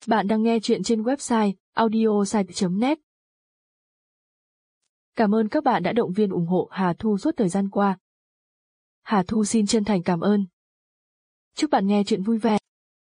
Bạn đang nghe chuyện trên website audiosite.net. Cảm ơn các bạn đã động viên ủng hộ Hà Thu suốt thời gian qua. Hà Thu xin chân thành cảm ơn. Chúc bạn nghe chuyện vui vẻ.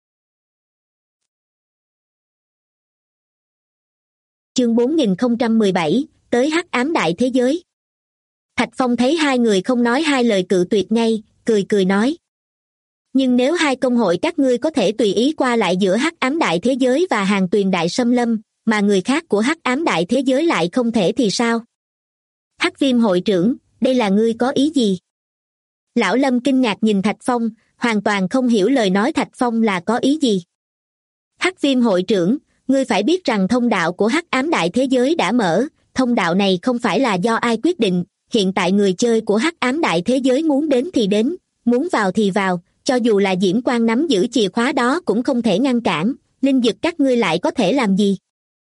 Chương 4017, tới hắc ám đại thế giới. Thạch Phong thấy hai người không nói hai lời cự tuyệt ngay, cười nói. Nhưng nếu hai công hội các ngươi có thể tùy ý qua lại giữa hắc ám đại thế giới và Hàng Tuyền đại xâm lâm, mà người khác của hắc ám đại thế giới lại không thể thì sao? Hắc Viêm hội trưởng, đây là ngươi có ý gì? Lão Lâm kinh ngạc nhìn Thạch Phong, hoàn toàn không hiểu lời nói Thạch Phong là có ý gì. Hắc Viêm hội trưởng, ngươi phải biết rằng thông đạo của hắc ám đại thế giới đã mở, thông đạo này không phải là do ai quyết định, hiện tại người chơi của hắc ám đại thế giới muốn đến thì đến, muốn vào thì vào, cho dù là Diễm Quang nắm giữ chìa khóa đó cũng không thể ngăn cản, linh dực các ngươi lại có thể làm gì?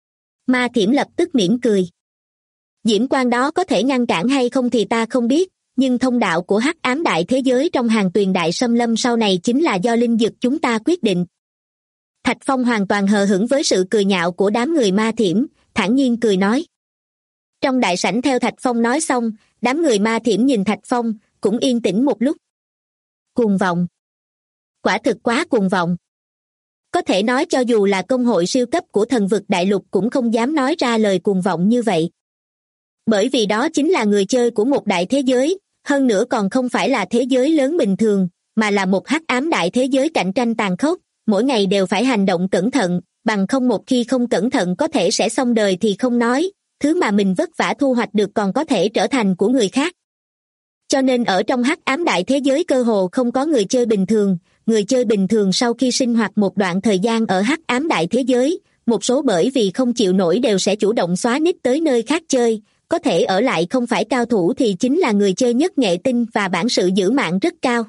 Ma Thiểm lập tức mỉm cười. Diễm Quang đó có thể ngăn cản hay không thì ta không biết, nhưng thông đạo của hắc ám đại thế giới trong Hàng Tuyền đại xâm lâm sau này chính là do linh dực chúng ta quyết định. Thạch Phong hoàn toàn hờ hững với sự cười nhạo của đám người Ma Thiểm, thản nhiên cười nói. Trong đại sảnh theo Thạch Phong nói xong, đám người Ma Thiểm nhìn Thạch Phong, cũng yên tĩnh một lúc. Cuồng vọng. Quả thực quá cuồng vọng. Có thể nói cho dù là công hội siêu cấp của thần vực đại lục cũng không dám nói ra lời cuồng vọng như vậy. Bởi vì đó chính là người chơi của một đại thế giới, hơn nữa còn không phải là thế giới lớn bình thường, mà là một hắc ám đại thế giới cạnh tranh tàn khốc, mỗi ngày đều phải hành động cẩn thận, bằng không một khi không cẩn thận có thể sẽ xong đời thì không nói, thứ mà mình vất vả thu hoạch được còn có thể trở thành của người khác. Cho nên ở trong hắc ám đại thế giới cơ hồ không có người chơi bình thường sau khi sinh hoạt một đoạn thời gian ở hắc ám đại thế giới, một số bởi vì không chịu nổi đều sẽ chủ động xóa nick tới nơi khác chơi, có thể ở lại không phải cao thủ thì chính là người chơi nhất nghệ tinh và bản sự giữ mạng rất cao.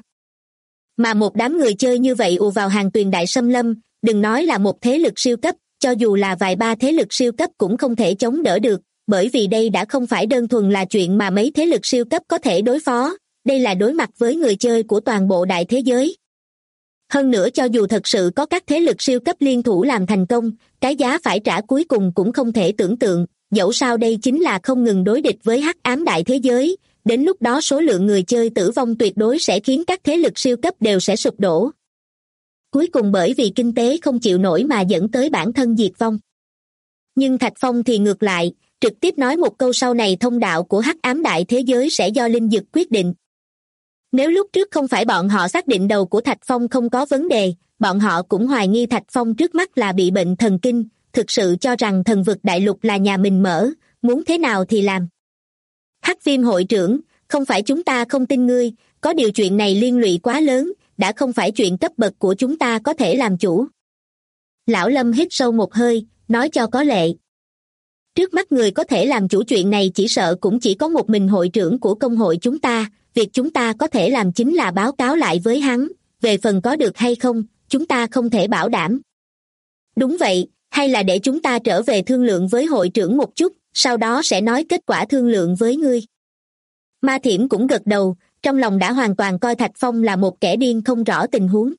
Mà một đám người chơi như vậy ùa vào Hàng Tuyền đại xâm lâm, đừng nói là một thế lực siêu cấp, cho dù là vài ba thế lực siêu cấp cũng không thể chống đỡ được, bởi vì đây đã không phải đơn thuần là chuyện mà mấy thế lực siêu cấp có thể đối phó, đây là đối mặt với người chơi của toàn bộ đại thế giới. Hơn nữa cho dù thật sự có các thế lực siêu cấp liên thủ làm thành công, cái giá phải trả cuối cùng cũng không thể tưởng tượng, dẫu sao đây chính là không ngừng đối địch với hắc ám đại thế giới, đến lúc đó số lượng người chơi tử vong tuyệt đối sẽ khiến các thế lực siêu cấp đều sẽ sụp đổ. Cuối cùng bởi vì kinh tế không chịu nổi mà dẫn tới bản thân diệt vong. Nhưng Thạch Phong thì ngược lại, trực tiếp nói một câu sau này thông đạo của hắc ám đại thế giới sẽ do linh dực quyết định. Nếu lúc trước không phải bọn họ xác định đầu của Thạch Phong không có vấn đề, bọn họ cũng hoài nghi Thạch Phong trước mắt là bị bệnh thần kinh, thực sự cho rằng thần vực đại lục là nhà mình mở, muốn thế nào thì làm. Hắc Viêm hội trưởng, không phải chúng ta không tin ngươi, có điều chuyện này liên lụy quá lớn, đã không phải chuyện cấp bậc của chúng ta có thể làm chủ. Lão Lâm hít sâu một hơi, nói cho có lệ. Trước mắt người có thể làm chủ chuyện này chỉ sợ cũng chỉ có một mình hội trưởng của công hội chúng ta, việc chúng ta có thể làm chính là báo cáo lại với hắn, về phần có được hay không, chúng ta không thể bảo đảm. Đúng vậy, hay là để chúng ta trở về thương lượng với hội trưởng một chút, sau đó sẽ nói kết quả thương lượng với ngươi. Ma Thiểm cũng gật đầu, trong lòng đã hoàn toàn coi Thạch Phong là một kẻ điên không rõ tình huống.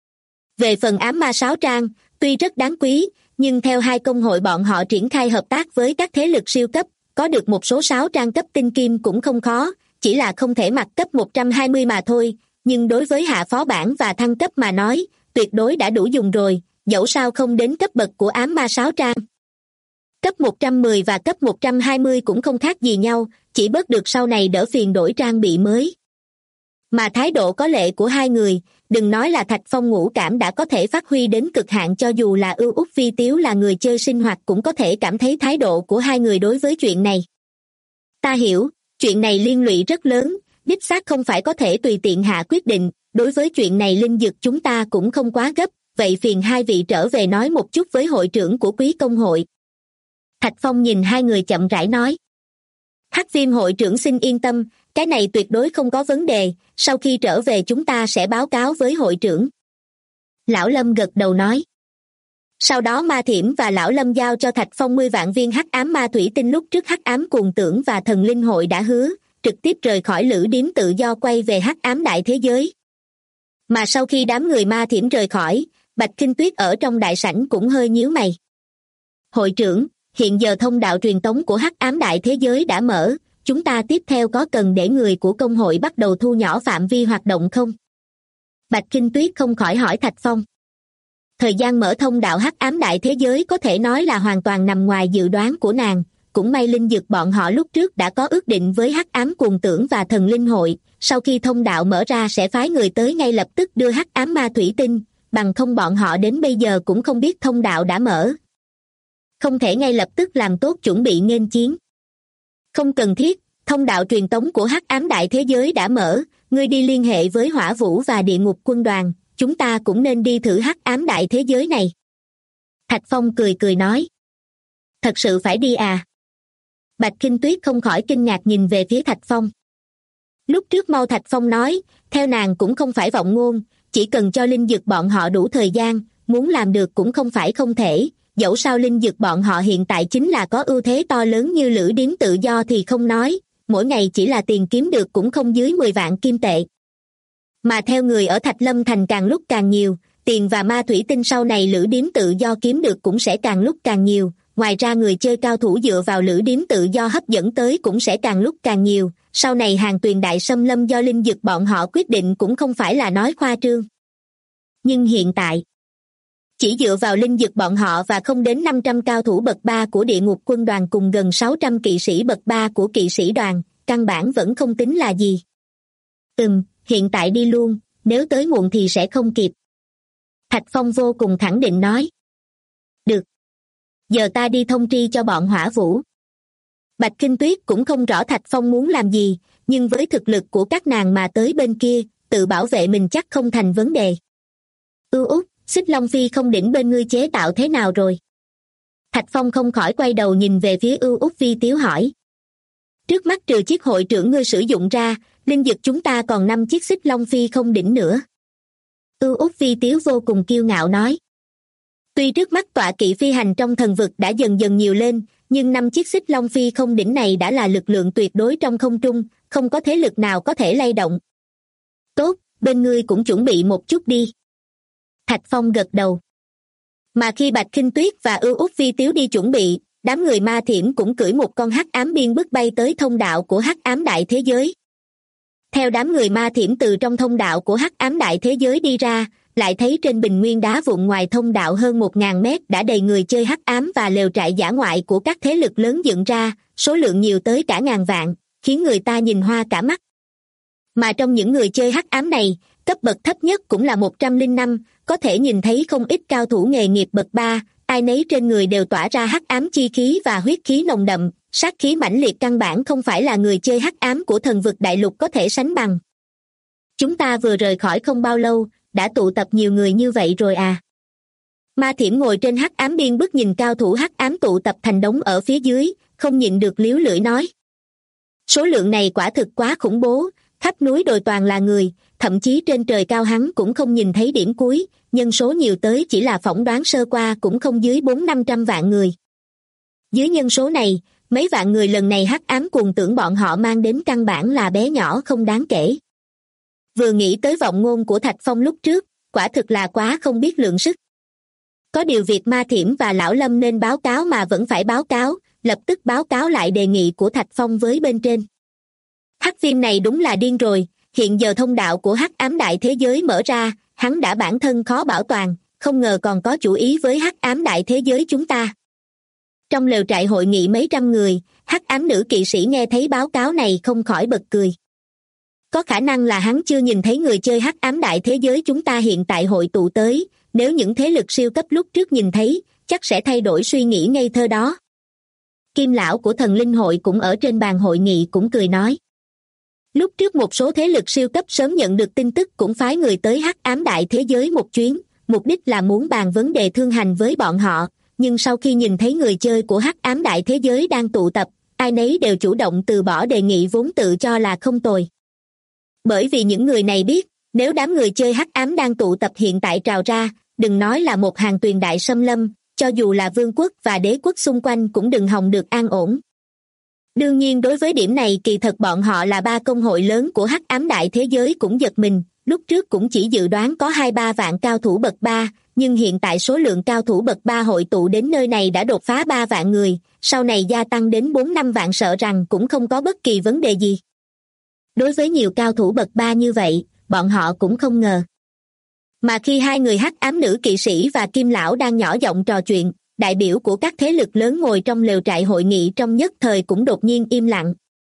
Về phần ám ma sáo trang, tuy rất đáng quý, nhưng theo hai công hội bọn họ triển khai hợp tác với các thế lực siêu cấp, có được một số sáo trang cấp tinh kim cũng không khó, chỉ là không thể mặc cấp 120 mà thôi, nhưng đối với hạ phó bản và thăng cấp mà nói, tuyệt đối đã đủ dùng rồi, dẫu sao không đến cấp bậc của ám ma sáo trang. Cấp 110 và cấp 120 cũng không khác gì nhau, chỉ bớt được sau này đỡ phiền đổi trang bị mới. Mà thái độ có lệ của hai người, đừng nói là Thạch Phong ngũ cảm đã có thể phát huy đến cực hạn, cho dù là Ưu Úc Vi Tiếu là người chơi sinh hoạt cũng có thể cảm thấy thái độ của hai người đối với chuyện này. Ta hiểu, chuyện này liên lụy rất lớn, đích xác không phải có thể tùy tiện hạ quyết định, đối với chuyện này linh dực chúng ta cũng không quá gấp, vậy phiền hai vị trở về nói một chút với hội trưởng của quý công hội. Thạch Phong nhìn hai người chậm rãi nói. Hắc Viêm hội trưởng xin yên tâm, cái này tuyệt đối không có vấn đề, sau khi trở về chúng ta sẽ báo cáo với hội trưởng. Lão Lâm gật đầu nói. Sau đó Ma Thiểm và Lão Lâm giao cho Thạch Phong 10 vạn viên hắc ám ma thủy tinh lúc trước hắc ám cuồng tưởng và thần linh hội đã hứa, trực tiếp rời khỏi lữ điếm tự do quay về hắc ám đại thế giới. Mà sau khi đám người Ma Thiểm rời khỏi, Bạch Kinh Tuyết ở trong đại sảnh cũng hơi nhíu mày. Hội trưởng, hiện giờ thông đạo truyền tống của Hắc Ám Đại Thế Giới đã mở, chúng ta tiếp theo có cần để người của công hội bắt đầu thu nhỏ phạm vi hoạt động không? Bạch Kinh Tuyết không khỏi hỏi Thạch Phong. Thời gian mở thông đạo Hắc Ám Đại Thế Giới có thể nói là hoàn toàn nằm ngoài dự đoán của nàng, cũng may linh dực bọn họ lúc trước đã có ước định với Hắc Ám Cuồng Tưởng và Thần Linh Hội, sau khi thông đạo mở ra sẽ phái người tới ngay lập tức đưa Hắc Ám Ma Thủy Tinh, bằng không bọn họ đến bây giờ cũng không biết thông đạo đã mở. Không thể ngay lập tức làm tốt chuẩn bị nghênh chiến. Không cần thiết, thông đạo truyền tống của Hắc Ám Đại Thế Giới đã mở, ngươi đi liên hệ với Hỏa Vũ và Địa Ngục Quân đoàn, chúng ta cũng nên đi thử Hắc Ám Đại Thế Giới này. Thạch Phong cười cười nói. Thật sự phải đi à? Bạch Kinh Tuyết không khỏi kinh ngạc nhìn về phía Thạch Phong. Lúc trước Mao Thạch Phong nói, theo nàng cũng không phải vọng ngôn, chỉ cần cho linh dực bọn họ đủ thời gian, muốn làm được cũng không phải không thể, dẫu sao linh dực bọn họ hiện tại chính là có ưu thế to lớn như lữ điếm tự do thì không nói, mỗi ngày chỉ là tiền kiếm được cũng không dưới 10 vạn kim tệ. Mà theo người ở Thạch Lâm Thành càng lúc càng nhiều, tiền và ma thủy tinh sau này lữ điếm tự do kiếm được cũng sẽ càng lúc càng nhiều, ngoài ra người chơi cao thủ dựa vào lữ điếm tự do hấp dẫn tới cũng sẽ càng lúc càng nhiều, sau này hàng tuyền đại xâm lâm do linh dực bọn họ quyết định cũng không phải là nói khoa trương. Nhưng hiện tại, chỉ dựa vào linh dực bọn họ và không đến 500 cao thủ bậc 3 của Địa Ngục Quân đoàn cùng gần 600 kỵ sĩ bậc 3 của kỵ sĩ đoàn, căn bản vẫn không tính là gì. Hiện tại đi luôn, nếu tới muộn thì sẽ không kịp. Thạch Phong vô cùng khẳng định nói. Được. Giờ ta đi thông tri cho bọn Hỏa Vũ. Bạch Kinh Tuyết cũng không rõ Thạch Phong muốn làm gì, nhưng với thực lực của các nàng mà tới bên kia, tự bảo vệ mình chắc không thành vấn đề. Út, Xích Long Phi không đỉnh bên ngươi chế tạo thế nào rồi? Thạch Phong không khỏi quay đầu nhìn về phía Út Vi Tiếu hỏi. Trước mắt trừ chiếc hội trưởng ngươi sử dụng ra, linh dực chúng ta còn 5 chiếc Xích Long Phi không đỉnh nữa. Út Vi Tiếu vô cùng kiêu ngạo nói. Tuy trước mắt tọa kỵ phi hành trong thần vực đã dần dần nhiều lên, nhưng 5 chiếc Xích Long Phi không đỉnh này đã là lực lượng tuyệt đối trong không trung, không có thế lực nào có thể lay động. Tốt, bên ngươi cũng chuẩn bị một chút đi. Thạch Phong gật đầu. Mà khi Bạch Kinh Tuyết và Út Vi Tiếu đi chuẩn bị, đám người ma thiểm cũng cưỡi một con hắc ám biên bức bay tới thông đạo của Hắc Ám Đại Thế Giới. Theo đám người ma thiểm từ trong thông đạo của Hắc Ám Đại Thế Giới đi ra, lại thấy trên bình nguyên đá vụn ngoài thông đạo hơn 1000 mét đã đầy người chơi hắc ám và lều trại dã ngoại của các thế lực lớn dựng ra, số lượng nhiều tới cả ngàn vạn, khiến người ta nhìn hoa cả mắt. Mà trong những người chơi hắc ám này, cấp bậc thấp nhất cũng là 105, có thể nhìn thấy không ít cao thủ nghề nghiệp bậc 3, ai nấy trên người đều tỏa ra hắc ám chi khí và huyết khí nồng đậm, sát khí mãnh liệt căn bản không phải là người chơi hắc ám của thần vực đại lục có thể sánh bằng. Chúng ta vừa rời khỏi không bao lâu, đã tụ tập nhiều người như vậy rồi à? Ma thiểm ngồi trên hắc ám biên bức nhìn cao thủ hắc ám tụ tập thành đống ở phía dưới, không nhịn được líu lưỡi nói. Số lượng này quả thực quá khủng bố, khắp núi đồi toàn là người, thậm chí trên trời cao hắn cũng không nhìn thấy điểm cuối, nhân số nhiều tới chỉ là phỏng đoán sơ qua cũng không dưới 400-500 vạn người. Dưới nhân số này, mấy vạn người lần này hắc ám cuồng tưởng bọn họ mang đến căn bản là bé nhỏ không đáng kể. Vừa nghĩ tới vọng ngôn của Thạch Phong lúc trước, quả thực là quá không biết lượng sức. Có điều việc Ma Thiểm và Lão Lâm nên báo cáo mà vẫn phải báo cáo, lập tức báo cáo lại đề nghị của Thạch Phong với bên trên. Hắc Viêm này đúng là điên rồi, hiện giờ thông đạo của Hắc Ám Đại Thế Giới mở ra, hắn đã bản thân khó bảo toàn, không ngờ còn có chủ ý với Hắc Ám Đại Thế Giới chúng ta. Trong lều trại hội nghị mấy trăm người, Hắc Ám nữ kỵ sĩ nghe thấy báo cáo này không khỏi bật cười. Có khả năng là hắn chưa nhìn thấy người chơi Hắc Ám Đại Thế Giới chúng ta hiện tại hội tụ tới, nếu những thế lực siêu cấp lúc trước nhìn thấy, chắc sẽ thay đổi suy nghĩ ngây thơ đó. Kim lão của Thần Linh hội cũng ở trên bàn hội nghị cũng cười nói. Lúc trước một số thế lực siêu cấp sớm nhận được tin tức cũng phái người tới Hắc Ám Đại Thế Giới một chuyến, mục đích là muốn bàn vấn đề thương hành với bọn họ, nhưng sau khi nhìn thấy người chơi của Hắc Ám Đại Thế Giới đang tụ tập, ai nấy đều chủ động từ bỏ đề nghị vốn tự cho là không tồi. Bởi vì những người này biết, nếu đám người chơi hắc ám đang tụ tập hiện tại trào ra, đừng nói là một hàng tuyền đại xâm lâm, cho dù là vương quốc và đế quốc xung quanh cũng đừng hòng được an ổn. Đương nhiên đối với điểm này kỳ thật bọn họ là 3 công hội lớn của Hắc Ám Đại Thế Giới cũng giật mình, lúc trước cũng chỉ dự đoán có 2-3 vạn cao thủ bậc 3, nhưng hiện tại số lượng cao thủ bậc 3 hội tụ đến nơi này đã đột phá 3 vạn người, sau này gia tăng đến 4-5 vạn sợ rằng cũng không có bất kỳ vấn đề gì. Đối với nhiều cao thủ bậc 3 như vậy, bọn họ cũng không ngờ. Mà khi hai người hắc ám nữ kỵ sĩ và Kim lão đang nhỏ giọng trò chuyện, đại biểu của các thế lực lớn ngồi trong lều trại hội nghị trong nhất thời cũng đột nhiên im lặng.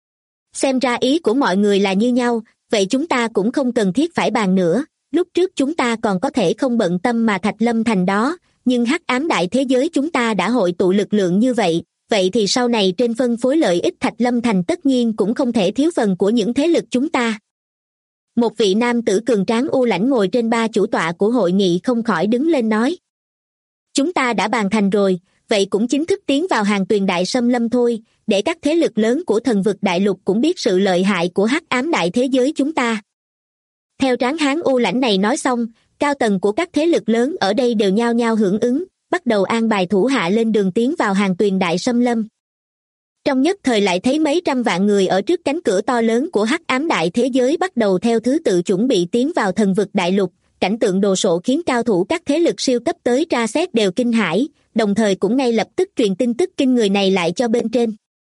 Xem ra ý của mọi người là như nhau, vậy chúng ta cũng không cần thiết phải bàn nữa. Lúc trước chúng ta còn có thể không bận tâm mà Thạch Lâm Thành đó, nhưng hắc ám đại thế giới chúng ta đã hội tụ lực lượng như vậy, vậy thì sau này trên phân phối lợi ích Thạch Lâm Thành tất nhiên cũng không thể thiếu phần của những thế lực chúng ta. Một vị nam tử cường tráng u lãnh ngồi trên ba chủ tọa của hội nghị không khỏi đứng lên nói. Chúng ta đã bàn thành rồi, vậy cũng chính thức tiến vào hàng tuyền đại xâm lâm thôi, để các thế lực lớn của thần vực đại lục cũng biết sự lợi hại của hắc ám đại thế giới chúng ta. Theo tráng hán u lãnh này nói xong, cao tầng của các thế lực lớn ở đây đều nhao nhao hưởng ứng, bắt đầu an bài thủ hạ lên đường tiến vào hàng tuyền đại xâm lâm. Trong nhất thời lại thấy mấy trăm vạn người ở trước cánh cửa to lớn của hắc ám đại thế giới bắt đầu theo thứ tự chuẩn bị tiến vào thần vực đại lục, cảnh tượng đồ sộ khiến cao thủ các thế lực siêu cấp tới tra xét đều kinh hãi, đồng thời cũng ngay lập tức truyền tin tức kinh người này lại cho bên trên.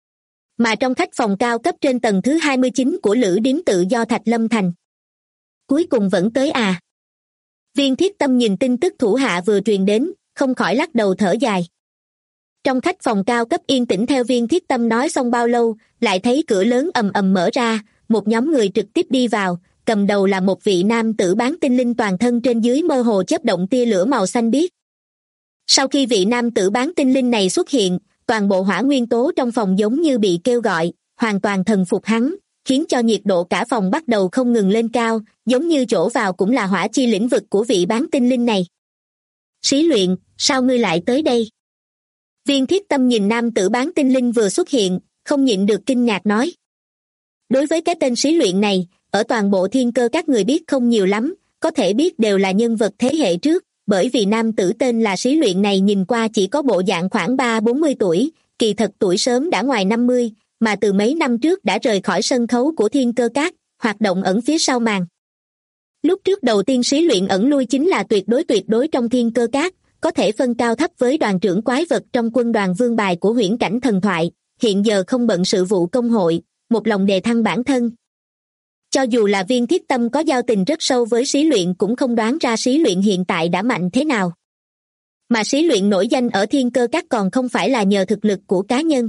Mà trong khách phòng cao cấp trên tầng thứ 29 của lữ điếm tự do Thạch Lâm Thành. Cuối cùng vẫn tới à? Viên Thiết Tâm nhìn tin tức thủ hạ vừa truyền đến, không khỏi lắc đầu thở dài. Trong khách phòng cao cấp yên tĩnh theo Viên Thiết Tâm nói xong bao lâu, lại thấy cửa lớn ầm ầm mở ra, một nhóm người trực tiếp đi vào, cầm đầu là một vị nam tử bán tinh linh toàn thân trên dưới mơ hồ chớp động tia lửa màu xanh biếc. Sau khi vị nam tử bán tinh linh này xuất hiện, toàn bộ hỏa nguyên tố trong phòng giống như bị kêu gọi, hoàn toàn thần phục hắn, khiến cho nhiệt độ cả phòng bắt đầu không ngừng lên cao, giống như chỗ vào cũng là hỏa chi lĩnh vực của vị bán tinh linh này. Sĩ Luyện, sao ngươi lại tới đây? Viên Thiết Tâm nhìn nam tử bán tinh linh vừa xuất hiện, không nhịn được kinh ngạc nói. Đối với cái tên Sĩ Luyện này, ở toàn bộ thiên cơ các người biết không nhiều lắm, có thể biết đều là nhân vật thế hệ trước, bởi vì nam tử tên là Sĩ Luyện này nhìn qua chỉ có bộ dạng khoảng 30-40 tuổi, kỳ thật tuổi sớm đã ngoài 50, mà từ mấy năm trước đã rời khỏi sân khấu của thiên cơ các, hoạt động ẩn phía sau màn. Lúc trước đầu tiên Sĩ Luyện ẩn lui chính là tuyệt đối trong thiên cơ các, có thể phân cao thấp với đoàn trưởng quái vật trong quân đoàn vương bài của huyễn cảnh thần thoại, hiện giờ không bận sự vụ công hội, một lòng đề thăng bản thân. Cho dù là Viên Thiết Tâm có giao tình rất sâu với Sĩ Luyện cũng không đoán ra Sĩ Luyện hiện tại đã mạnh thế nào. Mà Sĩ Luyện nổi danh ở thiên cơ các còn không phải là nhờ thực lực của cá nhân.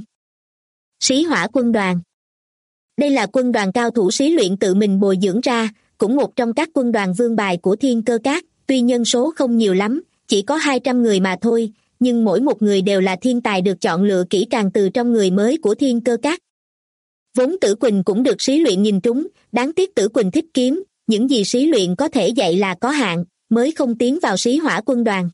Sĩ Hỏa quân đoàn. Đây là quân đoàn cao thủ Sĩ Luyện tự mình bồi dưỡng ra, cũng một trong các quân đoàn vương bài của thiên cơ các, tuy nhân số không nhiều lắm, chỉ có 200 người mà thôi, nhưng mỗi một người đều là thiên tài được chọn lựa kỹ càng từ trong người mới của thiên cơ các. Vốn Tử Quỳnh cũng được Sĩ Luyện nhìn trúng, đáng tiếc Tử Quỳnh thích kiếm, những gì Sĩ Luyện có thể dạy là có hạn, mới không tiến vào Sĩ Hỏa quân đoàn.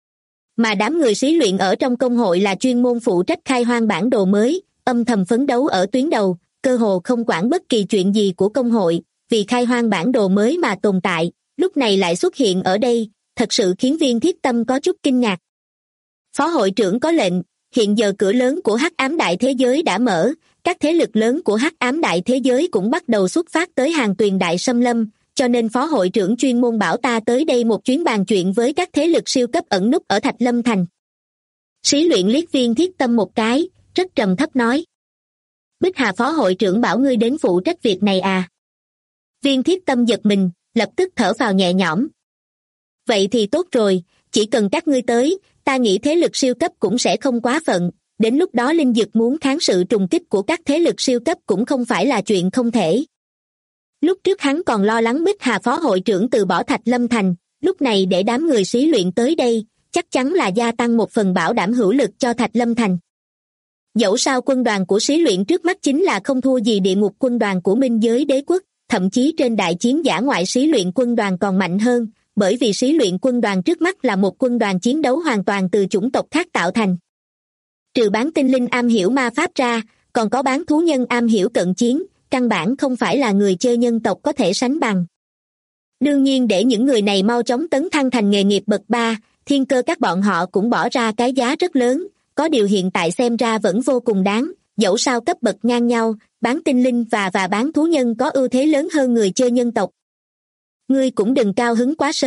Mà đám người Sĩ Luyện ở trong công hội là chuyên môn phụ trách khai hoang bản đồ mới, âm thầm phấn đấu ở tuyến đầu, cơ hồ không quản bất kỳ chuyện gì của công hội, vì khai hoang bản đồ mới mà tồn tại, lúc này lại xuất hiện ở đây, thật sự khiến Viên Thiết Tâm có chút kinh ngạc. Phó hội trưởng có lệnh, hiện giờ cửa lớn của hắc ám đại thế giới đã mở, các thế lực lớn của hắc ám đại thế giới cũng bắt đầu xuất phát tới hàng tuyền đại xâm lâm, cho nên phó hội trưởng chuyên môn bảo ta tới đây một chuyến bàn chuyện với các thế lực siêu cấp ẩn núp ở Thạch Lâm Thành. Sĩ Luyện liếc Viên Thiết Tâm một cái, rất trầm thấp nói. Bích Hà phó hội trưởng bảo ngươi đến phụ trách việc này à? Viên Thiết Tâm giật mình, lập tức thở phào nhẹ nhõm. Vậy thì tốt rồi, chỉ cần các ngươi tới, ta nghĩ thế lực siêu cấp cũng sẽ không quá phận, đến lúc đó Linh Dực muốn kháng sự trùng kích của các thế lực siêu cấp cũng không phải là chuyện không thể. Lúc trước hắn còn lo lắng Bích Hà phó hội trưởng từ bỏ Thạch Lâm Thành, lúc này để đám người Sĩ Luyện tới đây, chắc chắn là gia tăng một phần bảo đảm hữu lực cho Thạch Lâm Thành. Dẫu sao quân đoàn của Sĩ Luyện trước mắt chính là không thua gì địa ngục quân đoàn của Minh Giới Đế Quốc, thậm chí trên đại chiến dã ngoại Sĩ Luyện quân đoàn còn mạnh hơn, bởi vì Sĩ Luyện quân đoàn trước mắt là một quân đoàn chiến đấu hoàn toàn từ chủng tộc khác tạo thành. Trừ bán tinh linh am hiểu ma pháp ra, còn có bán thú nhân am hiểu cận chiến, căn bản không phải là người chơi nhân tộc có thể sánh bằng. Đương nhiên để những người này mau chóng tấn thăng thành nghề nghiệp bậc 3, thiên cơ các bọn họ cũng bỏ ra cái giá rất lớn, có điều hiện tại xem ra vẫn vô cùng đáng, dẫu sao cấp bậc ngang nhau, bán tinh linh và bán thú nhân có ưu thế lớn hơn người chơi nhân tộc. Ngươi cũng đừng cao hứng quá sớm,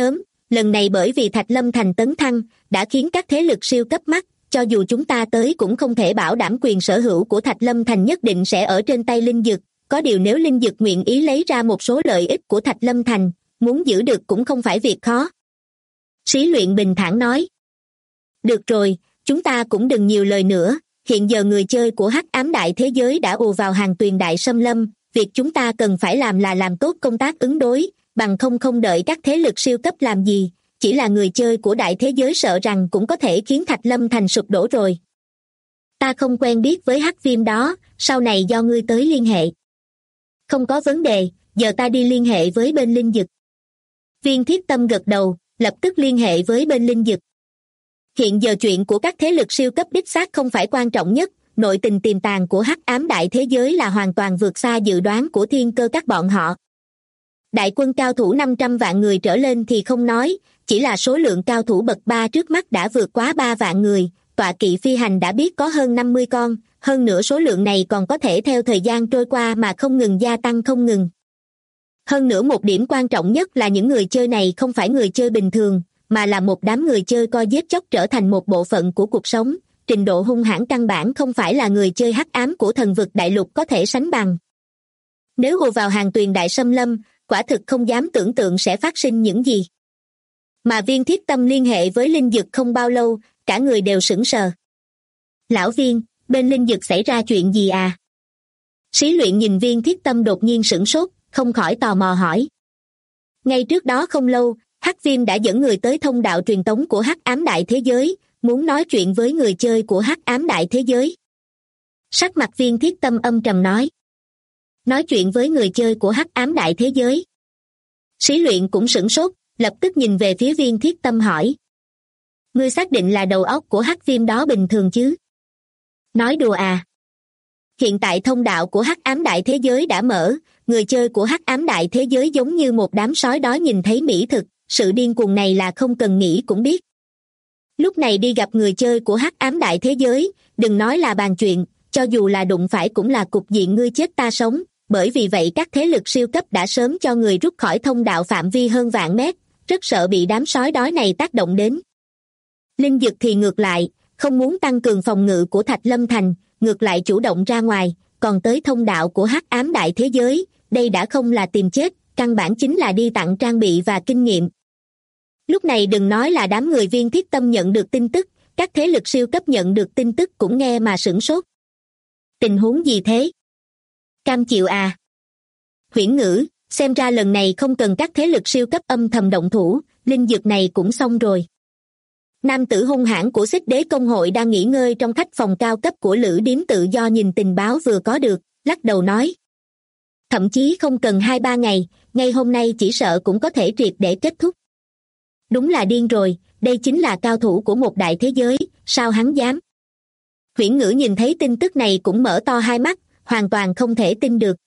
lần này bởi vì Thạch Lâm Thành tấn thăng, đã khiến các thế lực siêu cấp mắt, cho dù chúng ta tới cũng không thể bảo đảm quyền sở hữu của Thạch Lâm Thành nhất định sẽ ở trên tay Linh Dực, có điều nếu Linh Dực nguyện ý lấy ra một số lợi ích của Thạch Lâm Thành, muốn giữ được cũng không phải việc khó. Sĩ Luyện bình thản nói. Được rồi, chúng ta cũng đừng nhiều lời nữa, hiện giờ người chơi của Hắc Ám Đại Thế Giới đã ùa vào hàng tuyền đại xâm lâm, việc chúng ta cần phải làm là làm tốt công tác ứng đối, bằng không đợi các thế lực siêu cấp làm gì, chỉ là người chơi của đại thế giới sợ rằng cũng có thể khiến Thạch Lâm Thành sụp đổ rồi. Ta không quen biết với Hắc Viêm đó, sau này do ngươi tới liên hệ. Không có vấn đề, giờ ta đi liên hệ với bên Linh Dực. Viên Thiết Tâm gật đầu, lập tức liên hệ với bên Linh Dực. Hiện giờ chuyện của các thế lực siêu cấp đích xác không phải quan trọng nhất, nội tình tiềm tàng của Hắc Ám Đại Thế Giới là hoàn toàn vượt xa dự đoán của Thiên Cơ các bọn họ. Đại quân cao thủ 500 vạn người trở lên thì không nói, chỉ là số lượng cao thủ bậc 3 trước mắt đã vượt quá 3 vạn người, tọa kỵ phi hành đã biết có hơn 50 con, hơn nữa số lượng này còn có thể theo thời gian trôi qua mà không ngừng gia tăng không ngừng. Hơn nữa một điểm quan trọng nhất là những người chơi này không phải người chơi bình thường, mà là một đám người chơi coi giết chóc trở thành một bộ phận của cuộc sống, trình độ hung hãn căn bản không phải là người chơi hắc ám của thần vực đại lục có thể sánh bằng. Nếu ùa vào hàng tuyền đại xâm lâm, quả thực không dám tưởng tượng sẽ phát sinh những gì. Mà Viên Thiết Tâm liên hệ với Linh Dực không bao lâu, cả người đều sững sờ. Lão Viên, bên Linh Dực xảy ra chuyện gì à? Sĩ Luyện nhìn Viên Thiết Tâm đột nhiên sửng sốt, không khỏi tò mò hỏi. Ngay trước đó không lâu, Hắc Viêm đã dẫn người tới thông đạo truyền tống của Hắc Ám Đại Thế Giới, muốn nói chuyện với người chơi của Hắc Ám Đại Thế Giới. Sắc mặt Viên Thiết Tâm âm trầm nói. Nói chuyện với người chơi của Hắc Ám Đại Thế Giới. Sĩ Luyện cũng sửng sốt, lập tức nhìn về phía Viên Thiết Tâm hỏi. Ngươi xác định là đầu óc của Hắc Viêm đó bình thường chứ? Nói đùa à? Hiện tại thông đạo của Hắc Ám Đại Thế Giới đã mở, người chơi của Hắc Ám Đại Thế Giới giống như một đám sói đói nhìn thấy mỹ thực, sự điên cuồng này là không cần nghĩ cũng biết. Lúc này đi gặp người chơi của Hắc Ám Đại Thế Giới, đừng nói là bàn chuyện, cho dù là đụng phải cũng là cục diện ngươi chết ta sống, bởi vì vậy các thế lực siêu cấp đã sớm cho người rút khỏi thông đạo phạm vi hơn vạn mét, rất sợ bị đám sói đói này tác động đến. Linh Dực thì ngược lại, không muốn tăng cường phòng ngự của Thạch Lâm Thành, ngược lại chủ động ra ngoài, còn tới thông đạo của Hắc Ám Đại Thế Giới, đây đã không là tìm chết, căn bản chính là đi tặng trang bị và kinh nghiệm. Lúc này đừng nói là đám người Viên Thiết Tâm nhận được tin tức, các thế lực siêu cấp nhận được tin tức cũng nghe mà sửng sốt. Tình huống gì thế? Cam chịu à? Huyễn Ngữ, xem ra lần này không cần các thế lực siêu cấp âm thầm động thủ, Linh Dực này cũng xong rồi. Nam tử hung hãn của Xích Đế Công hội đang nghỉ ngơi trong khách phòng cao cấp của Lữ Điếm tự do nhìn tình báo vừa có được, lắc đầu nói. Thậm chí không cần 2-3 ngày, ngay hôm nay chỉ sợ cũng có thể triệt để kết thúc. Đúng là điên rồi, đây chính là cao thủ của một đại thế giới, sao hắn dám? Huyễn Ngữ nhìn thấy tin tức này cũng mở to hai mắt, hoàn toàn không thể tin được.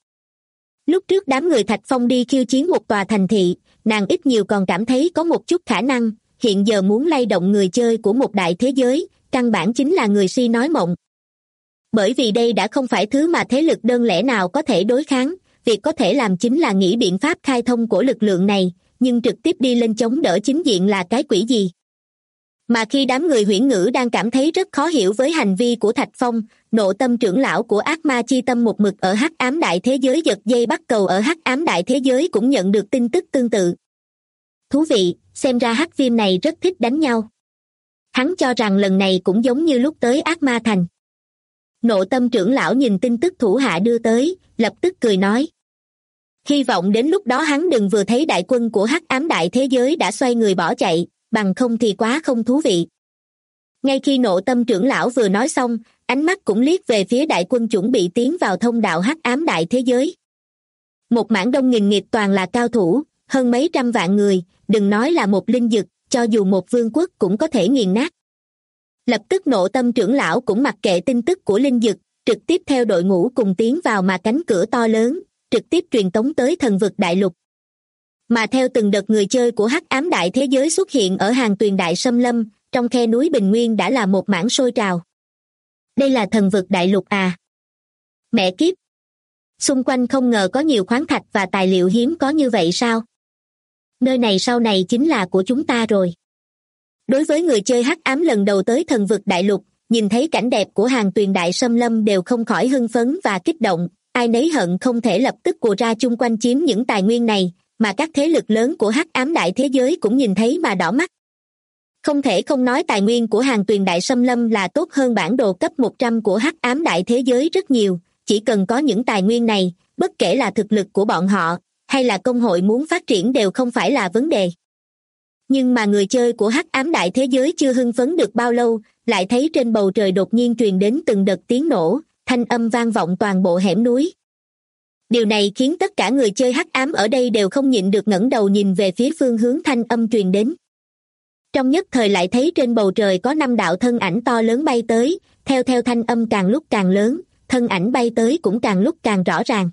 Lúc trước đám người Thạch Phong đi khiêu chiến một tòa thành thị, nàng ít nhiều còn cảm thấy có một chút khả năng, hiện giờ muốn lay động người chơi của một đại thế giới, căn bản chính là người si nói mộng. Bởi vì đây đã không phải thứ mà thế lực đơn lẻ nào có thể đối kháng, việc có thể làm chính là nghĩ biện pháp khai thông của lực lượng này, nhưng trực tiếp đi lên chống đỡ chính diện là cái quỷ gì? Mà khi đám người Huyễn Ngữ đang cảm thấy rất khó hiểu với hành vi của Thạch Phong, Nộ Tâm trưởng lão của Ác Ma Chi Tâm một mực ở Hắc Ám Đại Thế Giới giật dây bắt cầu ở Hắc Ám Đại Thế Giới cũng nhận được tin tức tương tự. Thú vị, xem ra Hắc Viêm này rất thích đánh nhau. Hắn cho rằng lần này cũng giống như lúc tới Ác Ma Thành. Nộ Tâm trưởng lão nhìn tin tức thủ hạ đưa tới, lập tức cười nói. Hy vọng đến lúc đó hắn đừng vừa thấy đại quân của Hắc Ám Đại Thế Giới đã xoay người bỏ chạy, bằng không thì quá không thú vị. Ngay khi Nộ Tâm trưởng lão vừa nói xong, ánh mắt cũng liếc về phía đại quân chuẩn bị tiến vào thông đạo Hắc Ám Đại Thế Giới. Một mảng đông nghìn nghịt toàn là cao thủ, hơn mấy trăm vạn người, đừng nói là một linh dực, cho dù một vương quốc cũng có thể nghiền nát. Lập tức Nộ Tâm trưởng lão cũng mặc kệ tin tức của linh dực, trực tiếp theo đội ngũ cùng tiến vào mà cánh cửa to lớn, trực tiếp truyền tống tới thần vực đại lục. Mà theo từng đợt người chơi của Hắc Ám Đại Thế Giới xuất hiện ở hàng tuyền đại xâm lâm, trong khe núi Bình Nguyên đã là một mảng sôi trào. Đây là thần vực đại lục à? Mẹ kiếp! Xung quanh không ngờ có nhiều khoáng thạch và tài liệu hiếm có như vậy sao? Nơi này sau này chính là của chúng ta rồi. Đối với người chơi hắc ám lần đầu tới thần vực đại lục, nhìn thấy cảnh đẹp của hàng tuyền đại xâm lâm đều không khỏi hưng phấn và kích động, ai nấy hận không thể lập tức ùa ra chung quanh chiếm những tài nguyên này, mà các thế lực lớn của hắc ám đại thế giới cũng nhìn thấy mà đỏ mắt. Không thể không nói tài nguyên của hàng tuyền đại xâm lâm là tốt hơn bản đồ cấp 100 của hắc ám đại thế giới rất nhiều, chỉ cần có những tài nguyên này, bất kể là thực lực của bọn họ, hay là công hội muốn phát triển đều không phải là vấn đề. Nhưng mà người chơi của hắc ám đại thế giới chưa hưng phấn được bao lâu, lại thấy trên bầu trời đột nhiên truyền đến từng đợt tiếng nổ, thanh âm vang vọng toàn bộ hẻm núi. Điều này khiến tất cả người chơi hắc ám ở đây đều không nhịn được ngẩng đầu nhìn về phía phương hướng thanh âm truyền đến. Trong nhất thời lại thấy trên bầu trời có 5 đạo thân ảnh to lớn bay tới, theo thanh âm càng lúc càng lớn, thân ảnh bay tới cũng càng lúc càng rõ ràng.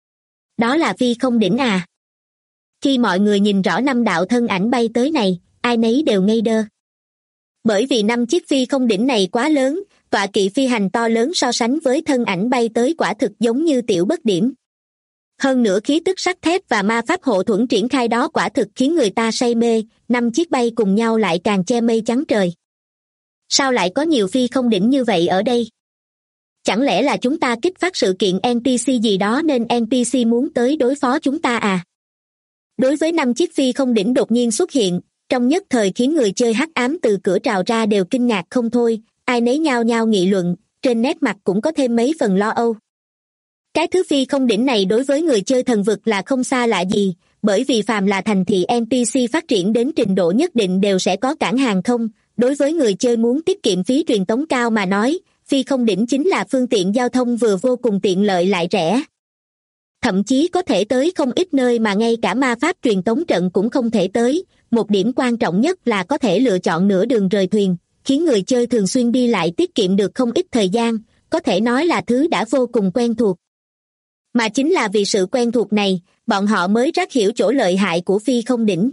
Đó là Phi Không Đỉnh à? Khi mọi người nhìn rõ 5 đạo thân ảnh bay tới này, ai nấy đều ngây đơ. Bởi vì 5 chiếc Phi Không Đỉnh này quá lớn, tọa kỵ phi hành to lớn so sánh với thân ảnh bay tới quả thực giống như tiểu bất điểm. Hơn nữa khí tức sắt thép và ma pháp hộ thuẫn triển khai đó quả thực khiến người ta say mê, 5 chiếc bay cùng nhau lại càng che mây trắng trời. Sao lại có nhiều Phi Không Đỉnh như vậy ở đây? Chẳng lẽ là chúng ta kích phát sự kiện NPC gì đó nên NPC muốn tới đối phó chúng ta à? Đối với 5 chiếc Phi Không Đỉnh đột nhiên xuất hiện, trong nhất thời khiến người chơi hắc ám từ cửa trào ra đều kinh ngạc không thôi, ai nấy nhao nhao nghị luận, trên nét mặt cũng có thêm mấy phần lo âu. Cái thứ Phi Không Đỉnh này đối với người chơi thần vực là không xa lạ gì, bởi vì phàm là thành thị NPC phát triển đến trình độ nhất định đều sẽ có cảng hàng không, đối với người chơi muốn tiết kiệm phí truyền tống cao mà nói, Phi Không Đỉnh chính là phương tiện giao thông vừa vô cùng tiện lợi lại rẻ. Thậm chí có thể tới không ít nơi mà ngay cả ma pháp truyền tống trận cũng không thể tới, một điểm quan trọng nhất là có thể lựa chọn nửa đường rời thuyền, khiến người chơi thường xuyên đi lại tiết kiệm được không ít thời gian, có thể nói là thứ đã vô cùng quen thuộc. Mà chính là vì sự quen thuộc này, bọn họ mới rất hiểu chỗ lợi hại của Phi Không Đỉnh.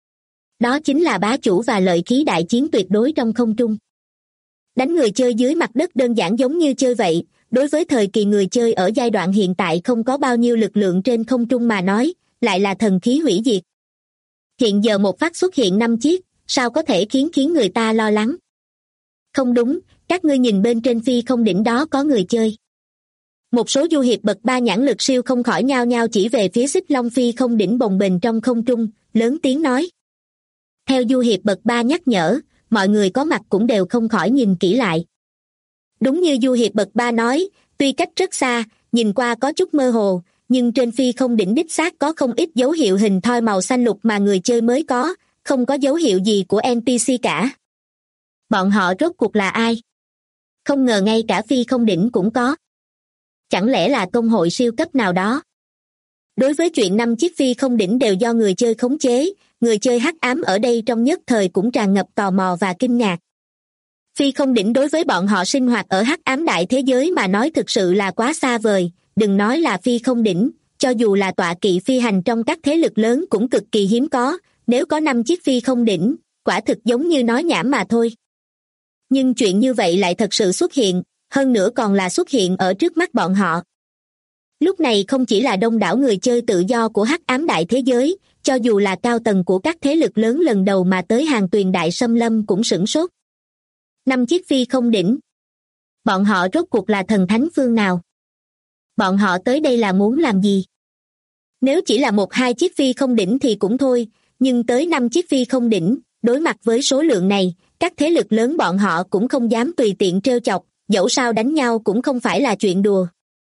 Đó chính là bá chủ và lợi khí đại chiến tuyệt đối trong không trung. Đánh người chơi dưới mặt đất đơn giản giống như chơi vậy, đối với thời kỳ người chơi ở giai đoạn hiện tại không có bao nhiêu lực lượng trên không trung mà nói, lại là thần khí hủy diệt. Hiện giờ một phát xuất hiện 5 chiếc, sao có thể khiến người ta lo lắng? Không đúng, các ngươi nhìn bên trên Phi Không Đỉnh đó có người chơi. Một số du hiệp bậc 3 nhãn lực siêu không khỏi nhao nhao chỉ về phía xích long Phi Không Đỉnh bồng bềnh trong không trung, lớn tiếng nói. Theo du hiệp bậc 3 nhắc nhở, mọi người có mặt cũng đều không khỏi nhìn kỹ lại. Đúng như du hiệp bậc 3 nói, tuy cách rất xa, nhìn qua có chút mơ hồ, nhưng trên Phi Không Đỉnh đích xác có không ít dấu hiệu hình thoi màu xanh lục mà người chơi mới có, không có dấu hiệu gì của NPC cả. Bọn họ rốt cuộc là ai? Không ngờ ngay cả Phi Không Đỉnh cũng có. Chẳng lẽ là công hội siêu cấp nào đó? Đối với chuyện 5 chiếc Phi Không Đỉnh đều do người chơi khống chế, người chơi hắc ám ở đây trong nhất thời cũng tràn ngập tò mò và kinh ngạc. Phi Không Đỉnh đối với bọn họ sinh hoạt ở hắc ám đại thế giới mà nói thực sự là quá xa vời, đừng nói là Phi Không Đỉnh, cho dù là tọa kỵ phi hành trong các thế lực lớn cũng cực kỳ hiếm có, nếu có 5 chiếc Phi Không Đỉnh, quả thực giống như nói nhảm mà thôi. Nhưng chuyện như vậy lại thật sự xuất hiện, hơn nữa còn là xuất hiện ở trước mắt bọn họ. Lúc này không chỉ là đông đảo người chơi tự do của hắc ám đại thế giới, cho dù là cao tầng của các thế lực lớn lần đầu mà tới hàng tuyền đại xâm lâm cũng sửng sốt. 5 chiếc Phi Không Đỉnh. Bọn họ rốt cuộc là thần thánh phương nào? Bọn họ tới đây là muốn làm gì? Nếu chỉ là 1-2 chiếc Phi Không Đỉnh thì cũng thôi, nhưng tới 5 chiếc Phi Không Đỉnh, đối mặt với số lượng này, các thế lực lớn bọn họ cũng không dám tùy tiện trêu chọc, dẫu sao đánh nhau cũng không phải là chuyện đùa.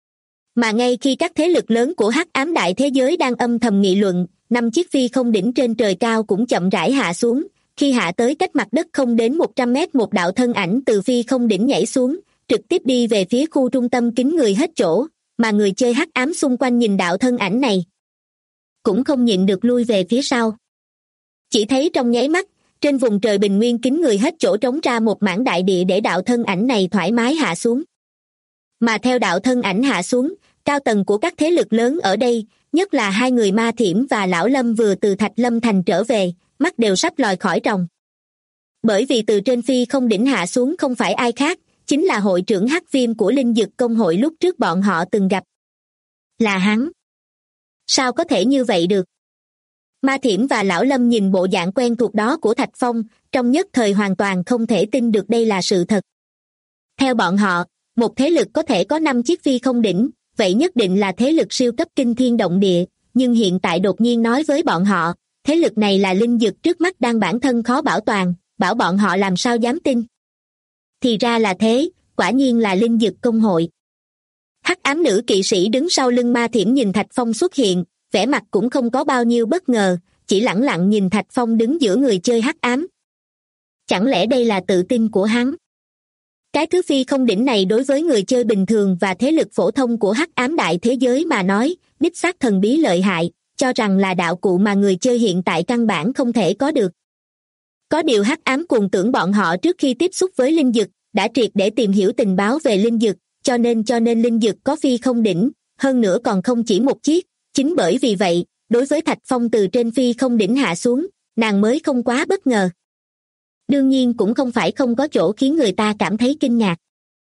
Mà ngay khi các thế lực lớn của hắc ám đại thế giới đang âm thầm nghị luận, 5 chiếc Phi Không Đỉnh trên trời cao cũng chậm rãi hạ xuống, khi hạ tới cách mặt đất không đến 100 mét một đạo thân ảnh từ Phi Không Đỉnh nhảy xuống, trực tiếp đi về phía khu trung tâm kín người hết chỗ, mà người chơi hắc ám xung quanh nhìn đạo thân ảnh này cũng không nhịn được lui về phía sau. Chỉ thấy trong nháy mắt, trên vùng trời bình nguyên kín người hết chỗ trống ra một mảng đại địa để đạo thân ảnh này thoải mái hạ xuống. Mà theo đạo thân ảnh hạ xuống, cao tầng của các thế lực lớn ở đây, nhất là 2 người Ma Thiểm và Lão Lâm vừa từ Thạch Lâm Thành trở về, mắt đều sắp lòi khỏi tròng. Bởi vì từ trên Phi Không Đỉnh hạ xuống không phải ai khác, chính là hội trưởng Hắc Viêm của Linh Dực Công hội lúc trước bọn họ từng gặp. Là hắn. Sao có thể như vậy được? Ma Thiểm và Lão Lâm nhìn bộ dạng quen thuộc đó của Thạch Phong, trong nhất thời hoàn toàn không thể tin được đây là sự thật. Theo bọn họ, một thế lực có thể có 5 chiếc phi không đỉnh, vậy nhất định là thế lực siêu cấp kinh thiên động địa, nhưng hiện tại đột nhiên nói với bọn họ, thế lực này là linh dực trước mắt đang bản thân khó bảo toàn, bảo bọn họ làm sao dám tin. Thì ra là thế, quả nhiên là linh dực công hội. Hắc ám nữ kỵ sĩ đứng sau lưng Ma Thiểm nhìn Thạch Phong xuất hiện, vẻ mặt cũng không có bao nhiêu bất ngờ, chỉ lẳng lặng nhìn Thạch Phong đứng giữa người chơi hắc ám. Chẳng lẽ đây là tự tin của hắn? Cái thứ phi không đỉnh này đối với người chơi bình thường và thế lực phổ thông của hắc ám đại thế giới mà nói, đích xác thần bí lợi hại, cho rằng là đạo cụ mà người chơi hiện tại căn bản không thể có được. Có điều hắc ám cuồng tưởng bọn họ trước khi tiếp xúc với linh dực, đã triệt để tìm hiểu tình báo về linh dực, cho nên linh dực có phi không đỉnh, hơn nữa còn không chỉ một chiếc. Chính bởi vì vậy, đối với Thạch Phong từ trên phi không đỉnh hạ xuống, nàng mới không quá bất ngờ. Đương nhiên cũng không phải không có chỗ khiến người ta cảm thấy kinh ngạc.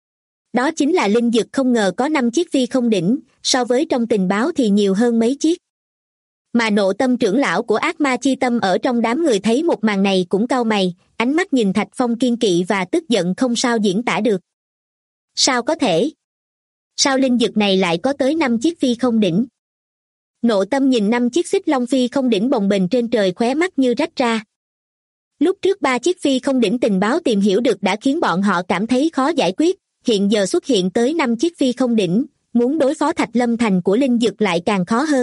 Đó chính là linh dực không ngờ có 5 chiếc phi không đỉnh, so với trong tình báo thì nhiều hơn mấy chiếc. Mà Nộ Tâm trưởng lão của Ác Ma Chi Tâm ở trong đám người thấy một màn này cũng cau mày, ánh mắt nhìn Thạch Phong kiên kỵ và tức giận không sao diễn tả được. Sao có thể? Sao linh dực này lại có tới 5 chiếc phi không đỉnh? Nộ Tâm nhìn 5 chiếc xích long phi không đỉnh bồng bềnh trên trời khóe mắt như rách ra. Lúc trước 3 chiếc phi không đỉnh tình báo tìm hiểu được đã khiến bọn họ cảm thấy khó giải quyết, hiện giờ xuất hiện tới 5 chiếc phi không đỉnh, muốn đối phó Thạch Lâm Thành của linh dực lại càng khó hơn.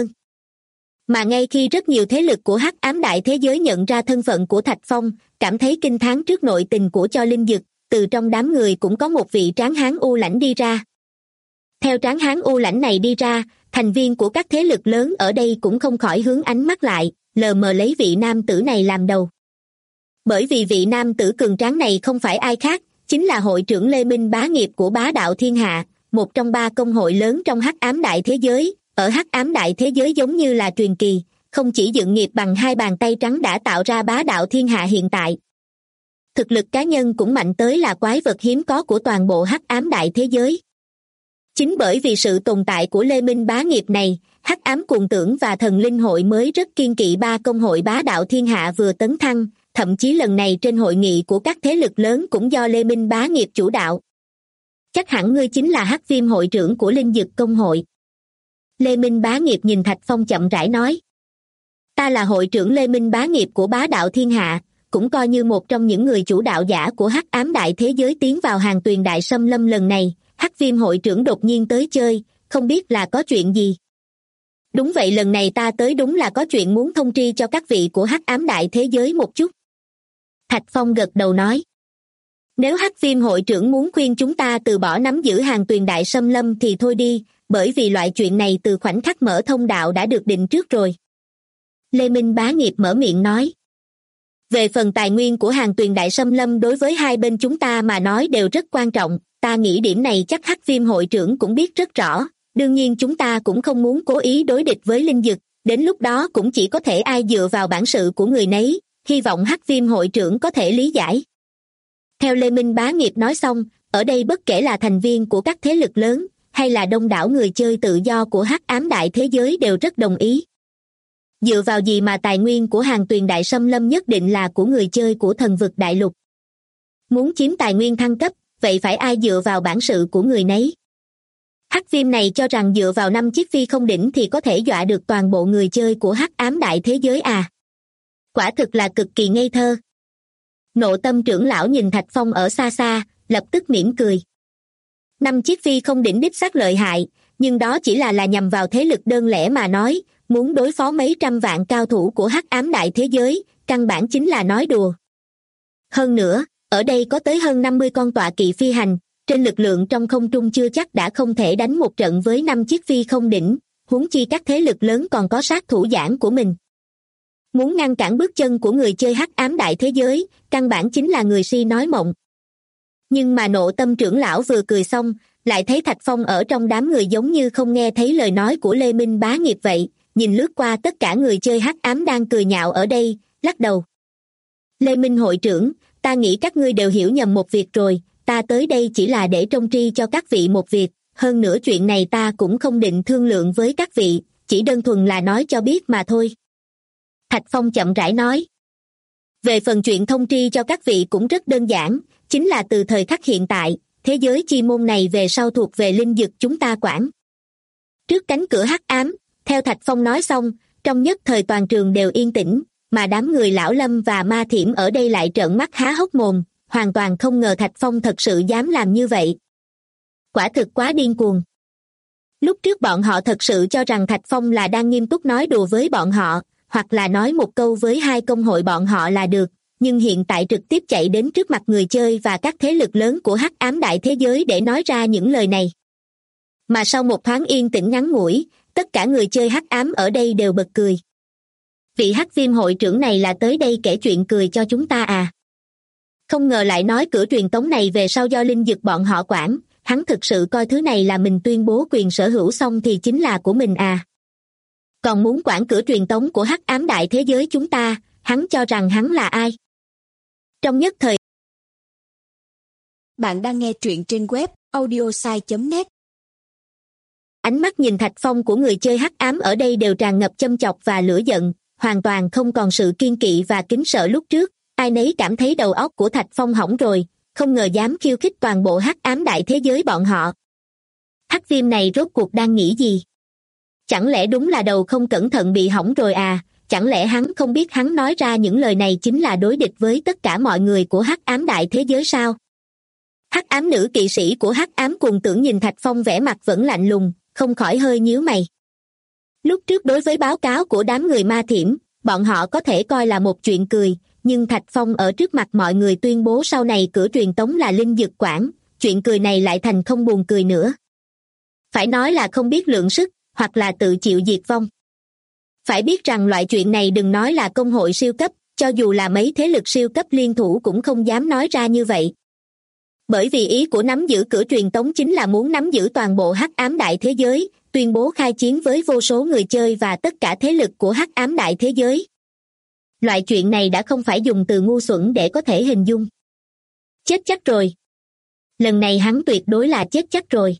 Mà ngay khi rất nhiều thế lực của hắc ám đại thế giới nhận ra thân phận của Thạch Phong, cảm thấy kinh thán trước nội tình của cho linh dực, từ trong đám người cũng có một vị tráng hán u lãnh đi ra. Theo tráng hán u lãnh này đi ra, thành viên của các thế lực lớn ở đây cũng không khỏi hướng ánh mắt lại, lờ mờ lấy vị nam tử này làm đầu. Bởi vì vị nam tử cường tráng này không phải ai khác, chính là hội trưởng Lê Minh Bá Nghiệp của Bá Đạo Thiên Hạ, một trong 3 công hội lớn trong hắc ám đại thế giới. Ở hắc ám đại thế giới giống như là truyền kỳ, không chỉ dựng nghiệp bằng 2 bàn tay trắng đã tạo ra Bá Đạo Thiên Hạ hiện tại. Thực lực cá nhân cũng mạnh tới là quái vật hiếm có của toàn bộ hắc ám đại thế giới. Chính bởi vì sự tồn tại của Lê Minh Bá Nghiệp này, hắc ám cuồng tưởng và thần linh hội mới rất kiên kỵ 3 công hội Bá Đạo Thiên Hạ vừa tấn thăng, thậm chí lần này trên hội nghị của các thế lực lớn cũng do Lê Minh Bá Nghiệp chủ đạo. Chắc hẳn ngươi chính là Hắc Viêm hội trưởng của linh dực công hội. Lê Minh Bá Nghiệp nhìn Thạch Phong chậm rãi nói. Ta là hội trưởng Lê Minh Bá Nghiệp của Bá Đạo Thiên Hạ, cũng coi như một trong những người chủ đạo giả của hắc ám đại thế giới tiến vào hàng tuyền đại xâm lâm lần này. Hắc Viêm hội trưởng đột nhiên tới chơi, không biết là có chuyện gì. Đúng vậy, lần này ta tới đúng là có chuyện muốn thông tri cho các vị của hắc ám đại thế giới một chút. Thạch Phong gật đầu nói. Nếu Hắc Viêm hội trưởng muốn khuyên chúng ta từ bỏ nắm giữ hàng tuyền đại xâm lâm thì thôi đi, bởi vì loại chuyện này từ khoảnh khắc mở thông đạo đã được định trước rồi. Lê Minh Bá Nghiệp mở miệng nói. Về phần tài nguyên của hàng tuyền đại xâm lâm đối với hai bên chúng ta mà nói đều rất quan trọng, ta nghĩ điểm này chắc Hắc Viêm hội trưởng cũng biết rất rõ, đương nhiên chúng ta cũng không muốn cố ý đối địch với linh dực, đến lúc đó cũng chỉ có thể ai dựa vào bản sự của người nấy, hy vọng Hắc Viêm hội trưởng có thể lý giải. Theo Lê Minh Bá Nghiệp nói xong, ở đây bất kể là thành viên của các thế lực lớn, hay là đông đảo người chơi tự do của hắc ám đại thế giới đều rất đồng ý. Dựa vào gì mà tài nguyên của hàng tuyền đại xâm lâm nhất định là của người chơi của thần vực đại lục? Muốn chiếm tài nguyên thăng cấp, vậy phải ai dựa vào bản sự của người nấy? Hắc Viêm này cho rằng dựa vào 5 chiếc phi không đỉnh thì có thể dọa được toàn bộ người chơi của hắc ám đại thế giới à? Quả thực là cực kỳ ngây thơ. Nộ Tâm trưởng lão nhìn Thạch Phong ở xa xa, lập tức mỉm cười. 5 chiếc phi không đỉnh đích xác lợi hại, nhưng đó chỉ là nhằm vào thế lực đơn lẻ mà nói, muốn đối phó mấy trăm vạn cao thủ của hắc ám đại thế giới, căn bản chính là nói đùa. Hơn nữa, ở đây có tới hơn 50 con tọa kỵ phi hành, trên lực lượng trong không trung chưa chắc đã không thể đánh một trận với 5 chiếc phi không đỉnh, huống chi các thế lực lớn còn có sát thủ giảng của mình. Muốn ngăn cản bước chân của người chơi hắc ám đại thế giới, căn bản chính là người si nói mộng. Nhưng mà Nộ Tâm trưởng lão vừa cười xong, lại thấy Thạch Phong ở trong đám người giống như không nghe thấy lời nói của Lê Minh Bá Nghiệp vậy, nhìn lướt qua tất cả người chơi hắc ám đang cười nhạo ở đây, lắc đầu. Lê Minh hội trưởng, ta nghĩ các ngươi đều hiểu nhầm một việc rồi, ta tới đây chỉ là để trông tri cho các vị một việc, hơn nữa chuyện này ta cũng không định thương lượng với các vị, chỉ đơn thuần là nói cho biết mà thôi. Thạch Phong chậm rãi nói. Về phần chuyện thông tri cho các vị cũng rất đơn giản, chính là từ thời khắc hiện tại, thế giới chi môn này về sau thuộc về linh dực chúng ta quản. Trước cánh cửa hắc ám, theo Thạch Phong nói xong, trong nhất thời toàn trường đều yên tĩnh, mà đám người lão Lâm và Ma Thiểm ở đây lại trợn mắt há hốc mồm, hoàn toàn không ngờ Thạch Phong thật sự dám làm như vậy. Quả thực quá điên cuồng. Lúc trước bọn họ thật sự cho rằng Thạch Phong là đang nghiêm túc nói đùa với bọn họ, hoặc là nói một câu với hai công hội bọn họ là được, nhưng hiện tại trực tiếp chạy đến trước mặt người chơi và các thế lực lớn của hắc ám đại thế giới để nói ra những lời này. Mà sau một thoáng yên tĩnh ngắn ngủi, tất cả người chơi hắc ám ở đây đều bật cười. Vị hắc viêm hội trưởng này là tới đây kể chuyện cười cho chúng ta à? Không ngờ lại nói cửa truyền tống này về sau do linh dực bọn họ quản, hắn thực sự coi thứ này là mình tuyên bố quyền sở hữu xong thì chính là của mình à? Còn muốn quản cửa truyền tống của hắc ám đại thế giới chúng ta, hắn cho rằng hắn là ai? Trong nhất thời. Bạn đang nghe truyện trên web audiosai.net. Ánh mắt nhìn Thạch Phong của người chơi hắc ám ở đây đều tràn ngập châm chọc và lửa giận, hoàn toàn không còn sự kiên kỵ và kính sợ lúc trước, ai nấy cảm thấy đầu óc của Thạch Phong hỏng rồi, không ngờ dám khiêu khích toàn bộ hắc ám đại thế giới bọn họ. Hắc viêm này rốt cuộc đang nghĩ gì? Chẳng lẽ đúng là đầu không cẩn thận bị hỏng rồi à? Chẳng lẽ hắn không biết hắn nói ra những lời này chính là đối địch với tất cả mọi người của hắc ám đại thế giới sao? Hắc ám nữ kỵ sĩ của hắc ám cuồng tưởng nhìn Thạch Phong vẻ mặt vẫn lạnh lùng, không khỏi hơi nhíu mày. Lúc trước đối với báo cáo của đám người Ma Thiểm, bọn họ có thể coi là một chuyện cười, nhưng Thạch Phong ở trước mặt mọi người tuyên bố sau này cửa truyền tống là linh dực quản, chuyện cười này lại thành không buồn cười nữa. Phải nói là không biết lượng sức, hoặc là tự chịu diệt vong. Phải biết rằng loại chuyện này đừng nói là công hội siêu cấp, cho dù là mấy thế lực siêu cấp liên thủ cũng không dám nói ra như vậy. Bởi vì ý của nắm giữ cửa truyền tống chính là muốn nắm giữ toàn bộ hắc ám đại thế giới, tuyên bố khai chiến với vô số người chơi và tất cả thế lực của hắc ám đại thế giới. Loại chuyện này đã không phải dùng từ ngu xuẩn để có thể hình dung. Chết chắc rồi. Lần này hắn tuyệt đối là chết chắc rồi.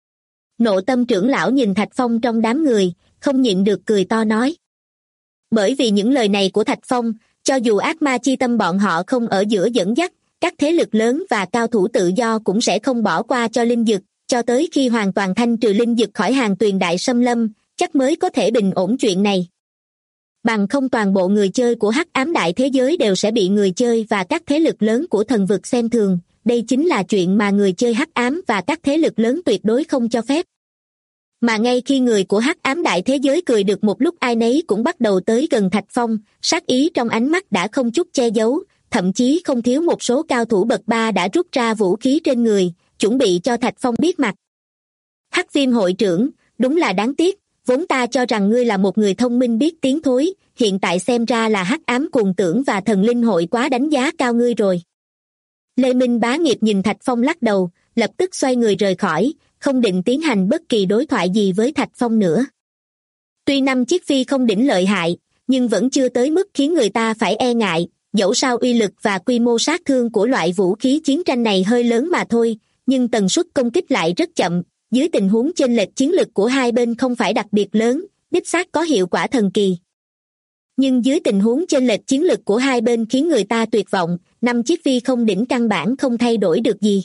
Nộ tâm trưởng lão nhìn Thạch Phong trong đám người, không nhịn được cười to nói. Bởi vì những lời này của Thạch Phong, cho dù ác ma chi tâm bọn họ không ở giữa dẫn dắt, các thế lực lớn và cao thủ tự do cũng sẽ không bỏ qua cho linh dực, cho tới khi hoàn toàn thanh trừ linh dực khỏi hàng tuyền đại xâm lâm, chắc mới có thể bình ổn chuyện này. Bằng không toàn bộ người chơi của hắc ám đại thế giới đều sẽ bị người chơi và các thế lực lớn của thần vực xem thường, đây chính là chuyện mà người chơi hắc ám và các thế lực lớn tuyệt đối không cho phép. Mà ngay khi người của hắc ám đại thế giới cười được một lúc ai nấy cũng bắt đầu tới gần Thạch Phong, sát ý trong ánh mắt đã không chút che giấu, thậm chí không thiếu một số cao thủ bậc 3 đã rút ra vũ khí trên người, chuẩn bị cho Thạch Phong biết mặt. Hắc viêm hội trưởng, đúng là đáng tiếc, vốn ta cho rằng ngươi là một người thông minh biết tiến thối, hiện tại xem ra là hắc ám cuồng tưởng và thần linh hội quá đánh giá cao ngươi rồi. Lê Minh Bá Nghiệp nhìn Thạch Phong lắc đầu, lập tức xoay người rời khỏi, không định tiến hành bất kỳ đối thoại gì với Thạch Phong nữa. Tuy 5 chiếc phi không đỉnh lợi hại, nhưng vẫn chưa tới mức khiến người ta phải e ngại, dẫu sao uy lực và quy mô sát thương của loại vũ khí chiến tranh này hơi lớn mà thôi, nhưng tần suất công kích lại rất chậm, dưới tình huống chênh lệch chiến lực của hai bên không phải đặc biệt lớn, đích xác có hiệu quả thần kỳ. Nhưng dưới tình huống chênh lệch chiến lực của hai bên khiến người ta tuyệt vọng, 5 chiếc phi không đỉnh căn bản không thay đổi được gì.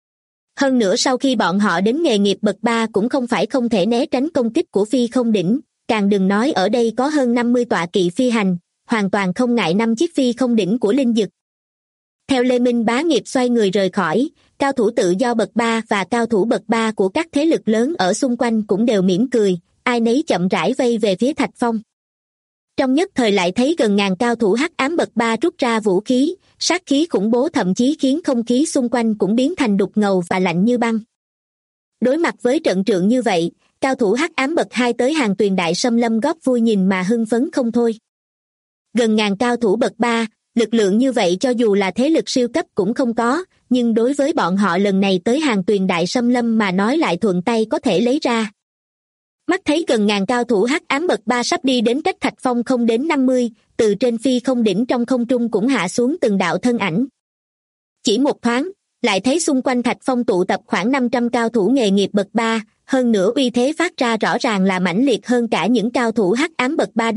Hơn nữa sau khi bọn họ đến nghề nghiệp bậc 3 cũng không phải không thể né tránh công kích của phi không đỉnh, càng đừng nói ở đây có hơn 50 tọa kỵ phi hành, hoàn toàn không ngại 5 chiếc phi không đỉnh của linh dực. Theo Lê Minh Bá Nghiệp xoay người rời khỏi, cao thủ tự do bậc 3 và cao thủ bậc 3 của các thế lực lớn ở xung quanh cũng đều mỉm cười, ai nấy chậm rãi vây về phía Thạch Phong. Trong nhất thời lại thấy gần ngàn cao thủ hắc ám bậc 3 rút ra vũ khí, sát khí khủng bố thậm chí khiến không khí xung quanh cũng biến thành đục ngầu và lạnh như băng. Đối mặt với trận trượng như vậy, cao thủ hắc ám bậc 2 tới hàng tuyền đại xâm lâm góp vui nhìn mà hưng phấn không thôi. Gần ngàn cao thủ bậc 3, lực lượng như vậy cho dù là thế lực siêu cấp cũng không có, nhưng đối với bọn họ lần này tới hàng tuyền đại xâm lâm mà nói lại thuận tay có thể lấy ra. Mắt thấy gần ngàn cao thủ hắc ám bậc 3 sắp đi đến cách Thạch Phong không đến 50, từ trên phi không đỉnh trong không trung cũng hạ xuống từng đạo thân ảnh. Chỉ một thoáng, lại thấy xung quanh Thạch Phong tụ tập khoảng 500 cao thủ nghề nghiệp bậc 3, hơn nữa uy thế phát ra rõ ràng là mãnh liệt hơn cả những cao thủ hắc ám bậc 3 đó,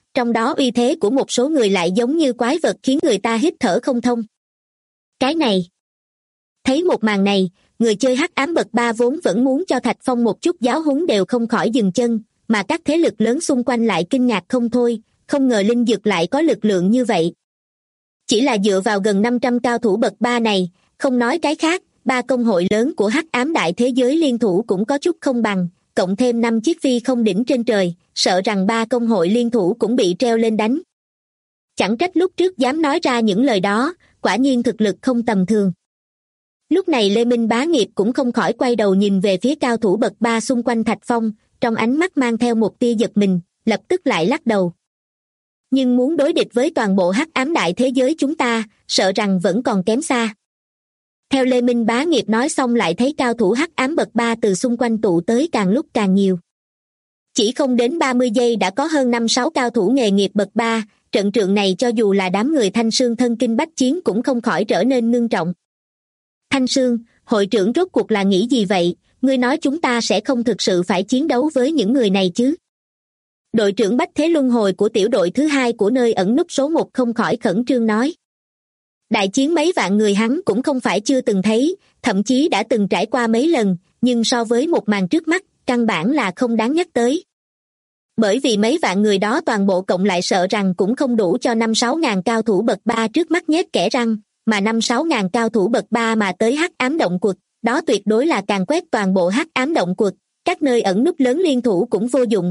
trong đó uy thế của một số người lại giống như quái vật khiến người ta hít thở không thông. Cái này. Thấy một màn này, người chơi hắc ám bậc 3 vốn vẫn muốn cho Thạch Phong một chút giáo huấn đều không khỏi dừng chân, mà các thế lực lớn xung quanh lại kinh ngạc không thôi, không ngờ linh dược lại có lực lượng như vậy. Chỉ là dựa vào gần 500 cao thủ bậc 3 này, không nói cái khác, 3 công hội lớn của hắc ám đại thế giới liên thủ cũng có chút không bằng, cộng thêm 5 chiếc phi không đỉnh trên trời, sợ rằng 3 công hội liên thủ cũng bị treo lên đánh. Chẳng trách lúc trước dám nói ra những lời đó, quả nhiên thực lực không tầm thường. Lúc này Lê Minh Bá Nghiệp cũng không khỏi quay đầu nhìn về phía cao thủ bậc 3 xung quanh Thạch Phong, trong ánh mắt mang theo một tia giật mình, lập tức lại lắc đầu. Nhưng muốn đối địch với toàn bộ hắc ám đại thế giới chúng ta, sợ rằng vẫn còn kém xa. Theo Lê Minh Bá Nghiệp nói xong lại thấy cao thủ hắc ám bậc 3 từ xung quanh tụ tới càng lúc càng nhiều. Chỉ không đến 30 giây đã có hơn 5-6 cao thủ nghề nghiệp bậc 3, trận trượng này cho dù là đám người Thanh Sương thân kinh bách chiến cũng không khỏi trở nên ngưng trọng. Thanh Sương, hội trưởng rốt cuộc là nghĩ gì vậy, ngươi nói chúng ta sẽ không thực sự phải chiến đấu với những người này chứ? Đội trưởng Bách Thế Luân Hồi của tiểu đội thứ 2 của nơi ẩn núp số 1 không khỏi khẩn trương nói. Đại chiến mấy vạn người hắn cũng không phải chưa từng thấy, thậm chí đã từng trải qua mấy lần, nhưng so với một màn trước mắt, căn bản là không đáng nhắc tới. Bởi vì mấy vạn người đó toàn bộ cộng lại sợ rằng cũng không đủ cho 5-6 ngàn cao thủ bậc 3 trước mắt nhét kẽ răng, mà 5-6 ngàn cao thủ bậc 3 mà tới hắc ám động quật, đó tuyệt đối là càn quét toàn bộ hắc ám động quật, các nơi ẩn núp lớn liên thủ cũng vô dụng.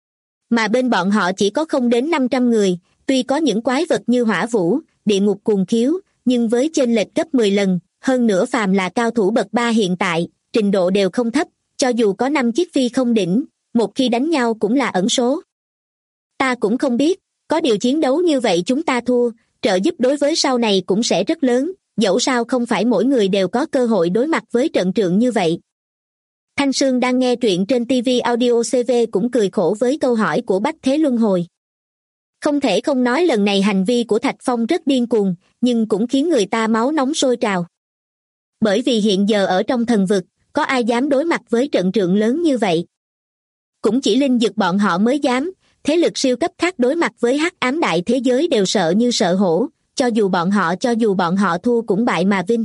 Mà bên bọn họ chỉ có không đến 500 người, tuy có những quái vật như hỏa vũ, địa ngục cuồng khiếu, nhưng với chênh lệch gấp 10 lần, hơn nữa phàm là cao thủ bậc 3 hiện tại, trình độ đều không thấp, cho dù có 5 chiếc phi không đỉnh, một khi đánh nhau cũng là ẩn số. Ta cũng không biết, có điều chiến đấu như vậy chúng ta thua, trợ giúp đối với sau này cũng sẽ rất lớn, dẫu sao không phải mỗi người đều có cơ hội đối mặt với trận trượng như vậy. Thanh Sương đang nghe truyện trên TV Audio CV cũng cười khổ với câu hỏi của Bách Thế Luân Hồi. Không thể không nói lần này hành vi của Thạch Phong rất điên cuồng, nhưng cũng khiến người ta máu nóng sôi trào. Bởi vì hiện giờ ở trong thần vực, có ai dám đối mặt với trận trượng lớn như vậy? Cũng chỉ linh dực bọn họ mới dám, thế lực siêu cấp khác đối mặt với hắc ám đại thế giới đều sợ như sợ hổ, cho dù bọn họ thua cũng bại mà vinh.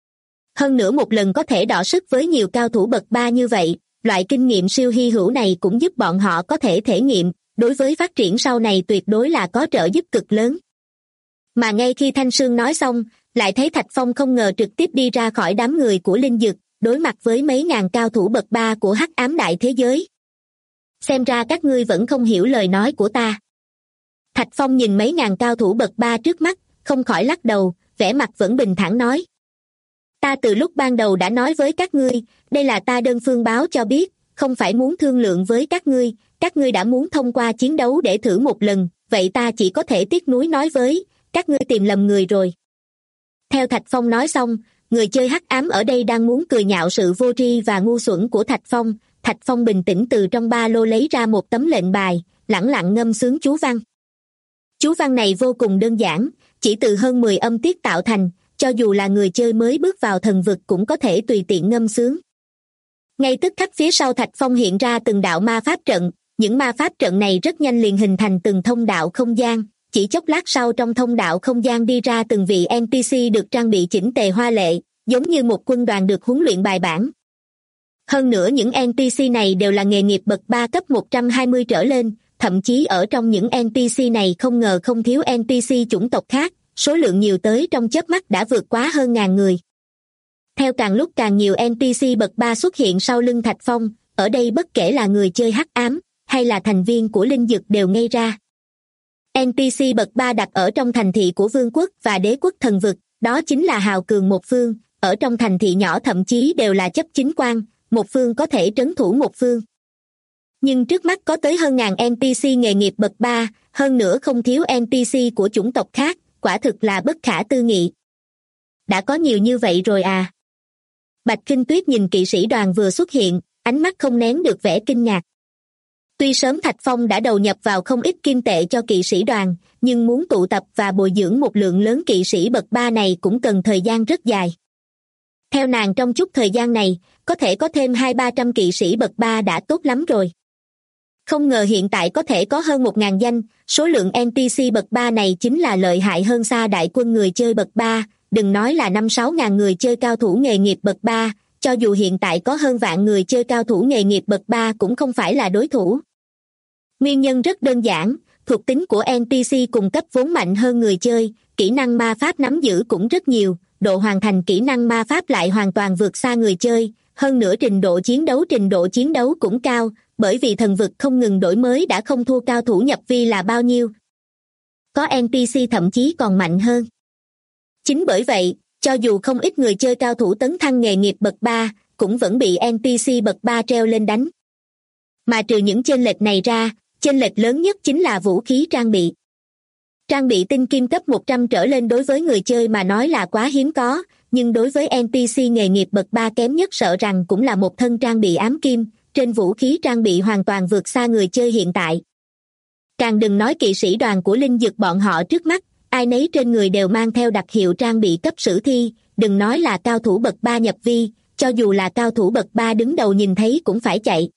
Hơn nữa một lần có thể đọ sức với nhiều cao thủ bậc 3 như vậy, loại kinh nghiệm siêu hy hữu này cũng giúp bọn họ có thể thể nghiệm, đối với phát triển sau này tuyệt đối là có trợ giúp cực lớn. Mà ngay khi Thanh Sương nói xong, lại thấy Thạch Phong không ngờ trực tiếp đi ra khỏi đám người của linh dực, đối mặt với mấy ngàn cao thủ bậc 3 của hắc ám đại thế giới. Xem ra các ngươi vẫn không hiểu lời nói của ta. Thạch Phong nhìn mấy ngàn cao thủ bậc 3 trước mắt, không khỏi lắc đầu, vẻ mặt vẫn bình thản nói. Ta từ lúc ban đầu đã nói với các ngươi, đây là ta đơn phương báo cho biết, không phải muốn thương lượng với các ngươi đã muốn thông qua chiến đấu để thử một lần, vậy ta chỉ có thể tiếc nuối nói với, các ngươi tìm lầm người rồi. Theo Thạch Phong nói xong, người chơi hắc ám ở đây đang muốn cười nhạo sự vô tri và ngu xuẩn của Thạch Phong bình tĩnh từ trong ba lô lấy ra một tấm lệnh bài, lẳng lặng ngâm sướng chú văn. Chú văn này vô cùng đơn giản, chỉ từ hơn 10 âm tiết tạo thành, cho dù là người chơi mới bước vào thần vực cũng có thể tùy tiện ngâm sướng. Ngay tức khắc phía sau Thạch Phong hiện ra từng đạo ma pháp trận, những ma pháp trận này rất nhanh liền hình thành từng thông đạo không gian, chỉ chốc lát sau trong thông đạo không gian đi ra từng vị NPC được trang bị chỉnh tề hoa lệ, giống như một quân đoàn được huấn luyện bài bản. Hơn nữa những NPC này đều là nghề nghiệp bậc 3 cấp 120 trở lên, thậm chí ở trong những NPC này không ngờ không thiếu NPC chủng tộc khác, số lượng nhiều tới trong chớp mắt đã vượt quá hơn ngàn người. Theo càng lúc càng nhiều NPC bậc 3 xuất hiện sau lưng Thạch Phong, ở đây bất kể là người chơi hắc ám, hay là thành viên của linh dực đều ngây ra. NPC bậc 3 đặt ở trong thành thị của vương quốc và đế quốc thần vực, đó chính là hào cường một phương, ở trong thành thị nhỏ thậm chí đều là chấp chính quan, một phương có thể trấn thủ một phương. Nhưng trước mắt có tới hơn ngàn NPC nghề nghiệp bậc 3, hơn nữa không thiếu NPC của chủng tộc khác, quả thực là bất khả tư nghị. Đã có nhiều như vậy rồi à? Bạch Kinh Tuyết nhìn kỵ sĩ đoàn vừa xuất hiện, ánh mắt không nén được vẻ kinh ngạc. Tuy sớm Thạch Phong đã đầu nhập vào không ít kim tệ cho kỵ sĩ đoàn, nhưng muốn tụ tập và bồi dưỡng một lượng lớn kỵ sĩ bậc 3 này cũng cần thời gian rất dài. Theo nàng trong chút thời gian này, có thể có thêm 200-300 kỵ sĩ bậc 3 đã tốt lắm rồi. Không ngờ hiện tại có thể có hơn 1.000 danh, số lượng NPC bậc 3 này chính là lợi hại hơn xa đại quân người chơi bậc 3, đừng nói là 5-6 ngàn người chơi cao thủ nghề nghiệp bậc 3, cho dù hiện tại có hơn vạn người chơi cao thủ nghề nghiệp bậc 3 cũng không phải là đối thủ. Nguyên nhân rất đơn giản, thuộc tính của NPC cung cấp vốn mạnh hơn người chơi, kỹ năng ma pháp nắm giữ cũng rất nhiều, độ hoàn thành kỹ năng ma pháp lại hoàn toàn vượt xa người chơi, hơn nữa trình độ chiến đấu cũng cao, bởi vì thần vực không ngừng đổi mới đã không thua cao thủ nhập vi là bao nhiêu. Có NPC thậm chí còn mạnh hơn. Chính bởi vậy, cho dù không ít người chơi cao thủ tấn thăng nghề nghiệp bậc 3, cũng vẫn bị NPC bậc 3 treo lên đánh. Mà trừ những chênh lệch này ra, chênh lệch lớn nhất chính là vũ khí trang bị. Trang bị tinh kim cấp 100 trở lên đối với người chơi mà nói là quá hiếm có, nhưng đối với NPC nghề nghiệp bậc 3 kém nhất sợ rằng cũng là một thân trang bị ám kim, trên vũ khí trang bị hoàn toàn vượt xa người chơi hiện tại. Càng đừng nói kỵ sĩ đoàn của Linh Dực bọn họ trước mắt, ai nấy trên người đều mang theo đặc hiệu trang bị cấp sử thi, đừng nói là cao thủ bậc 3 nhập vi, cho dù là cao thủ bậc 3 đứng đầu nhìn thấy cũng phải chạy.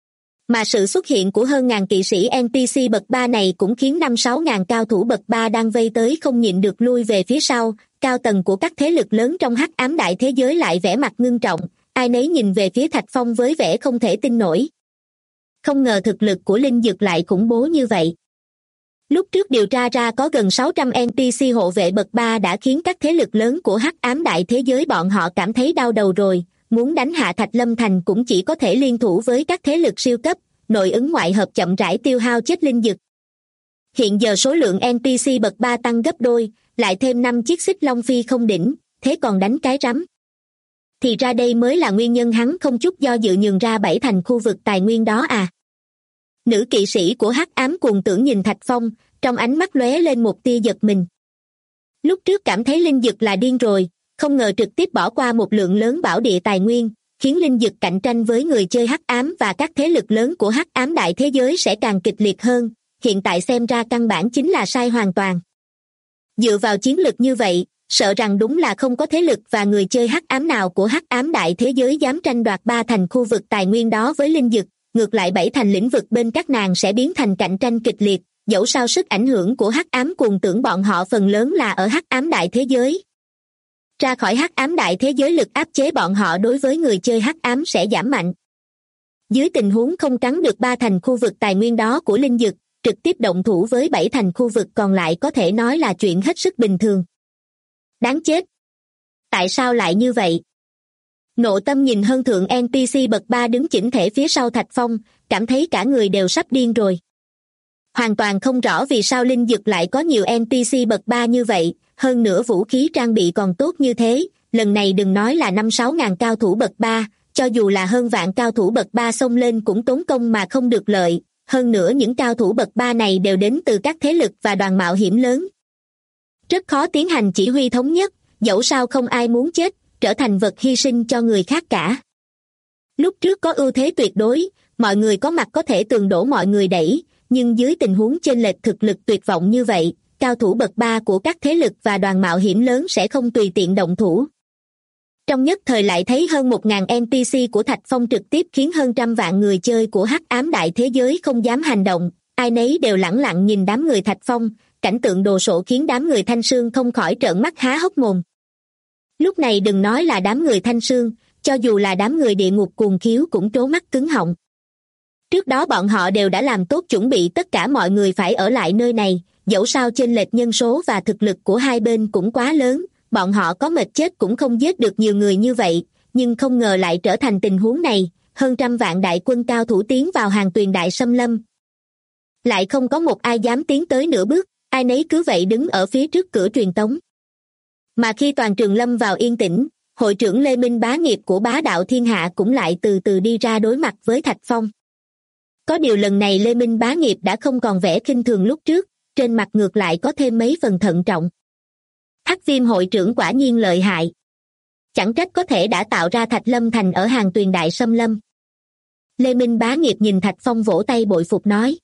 Mà sự xuất hiện của hơn ngàn kỵ sĩ NPC bậc 3 này cũng khiến 5-6 ngàn cao thủ bậc 3 đang vây tới không nhịn được lui về phía sau, cao tầng của các thế lực lớn trong hắc ám đại thế giới lại vẻ mặt ngưng trọng, ai nấy nhìn về phía Thạch Phong với vẻ không thể tin nổi. Không ngờ thực lực của Linh Dực lại khủng bố như vậy. Lúc trước điều tra ra có gần 600 NPC hộ vệ bậc 3 đã khiến các thế lực lớn của hắc ám đại thế giới bọn họ cảm thấy đau đầu rồi, muốn đánh hạ Thạch Lâm Thành cũng chỉ có thể liên thủ với các thế lực siêu cấp, nội ứng ngoại hợp chậm rãi tiêu hao chết Linh Dực. Hiện giờ số lượng NPC bậc 3 tăng gấp đôi, lại thêm 5 chiếc xích long phi không đỉnh, thế còn đánh cái rắm. Thì ra đây mới là nguyên nhân hắn không chút do dự nhường ra 7 thành khu vực tài nguyên đó à. Nữ kỵ sĩ của hắc ám cuồng tưởng nhìn Thạch Phong, trong ánh mắt lóe lên một tia giật mình. Lúc trước cảm thấy Linh Dực là điên rồi, không ngờ trực tiếp bỏ qua một lượng lớn bảo địa tài nguyên, khiến Linh Dực cạnh tranh với người chơi hắc ám và các thế lực lớn của hắc ám đại thế giới sẽ càng kịch liệt hơn, hiện tại xem ra căn bản chính là sai hoàn toàn. Dựa vào chiến lực như vậy, sợ rằng đúng là không có thế lực và người chơi hắc ám nào của hắc ám đại thế giới dám tranh đoạt 3 thành khu vực tài nguyên đó với Linh Dực, ngược lại 7 thành lĩnh vực bên các nàng sẽ biến thành cạnh tranh kịch liệt, dẫu sao sức ảnh hưởng của hắc ám cuồng tưởng bọn họ phần lớn là ở hắc ám đại thế giới. Ra khỏi hắc ám đại thế giới lực áp chế bọn họ đối với người chơi hắc ám sẽ giảm mạnh. Dưới tình huống không cắn được 3 thành khu vực tài nguyên đó của Linh Dực, trực tiếp động thủ với 7 thành khu vực còn lại có thể nói là chuyện hết sức bình thường. Đáng chết! Tại sao lại như vậy? Nộ Tâm nhìn hơn thượng NPC bậc 3 đứng chỉnh thể phía sau Thạch Phong, cảm thấy cả người đều sắp điên rồi. Hoàn toàn không rõ vì sao Linh Dực lại có nhiều NPC bậc 3 như vậy, hơn nữa vũ khí trang bị còn tốt như thế, lần này đừng nói là 5-6 ngàn cao thủ bậc 3, cho dù là hơn vạn cao thủ bậc 3 xông lên cũng tốn công mà không được lợi, hơn nữa những cao thủ bậc 3 này đều đến từ các thế lực và đoàn mạo hiểm lớn. Rất khó tiến hành chỉ huy thống nhất, dẫu sao không ai muốn chết, trở thành vật hy sinh cho người khác cả. Lúc trước có ưu thế tuyệt đối, mọi người có mặt có thể tường đổ mọi người đẩy, nhưng dưới tình huống chênh lệch thực lực tuyệt vọng như vậy, cao thủ bậc 3 của các thế lực và đoàn mạo hiểm lớn sẽ không tùy tiện động thủ. Trong nhất thời lại thấy hơn 1.000 NPC của Thạch Phong trực tiếp khiến hơn trăm vạn người chơi của hắc ám đại thế giới không dám hành động, ai nấy đều lẳng lặng nhìn đám người Thạch Phong, cảnh tượng đồ sộ khiến đám người Thanh Sương không khỏi trợn mắt há hốc mồm. Lúc này đừng nói là đám người Thanh Sương, cho dù là đám người địa ngục cuồng khiếu cũng trố mắt cứng họng. Trước đó bọn họ đều đã làm tốt chuẩn bị tất cả mọi người phải ở lại nơi này, dẫu sao chênh lệch nhân số và thực lực của hai bên cũng quá lớn, bọn họ có mệt chết cũng không giết được nhiều người như vậy, nhưng không ngờ lại trở thành tình huống này, hơn trăm vạn đại quân cao thủ tiến vào hàng tuyền đại xâm lâm. Lại không có một ai dám tiến tới nửa bước, ai nấy cứ vậy đứng ở phía trước cửa truyền tống. Mà khi toàn trường lâm vào yên tĩnh, hội trưởng Lê Minh Bá Nghiệp của Bá Đạo Thiên Hạ cũng lại từ từ đi ra đối mặt với Thạch Phong. Có điều lần này Lê Minh Bá Nghiệp đã không còn vẻ khinh thường lúc trước, trên mặt ngược lại có thêm mấy phần thận trọng. Hắc Viêm hội trưởng quả nhiên lợi hại. Chẳng trách có thể đã tạo ra Thạch Lâm Thành ở hàng tuyền đại xâm lâm. Lê Minh Bá Nghiệp nhìn Thạch Phong vỗ tay bội phục nói.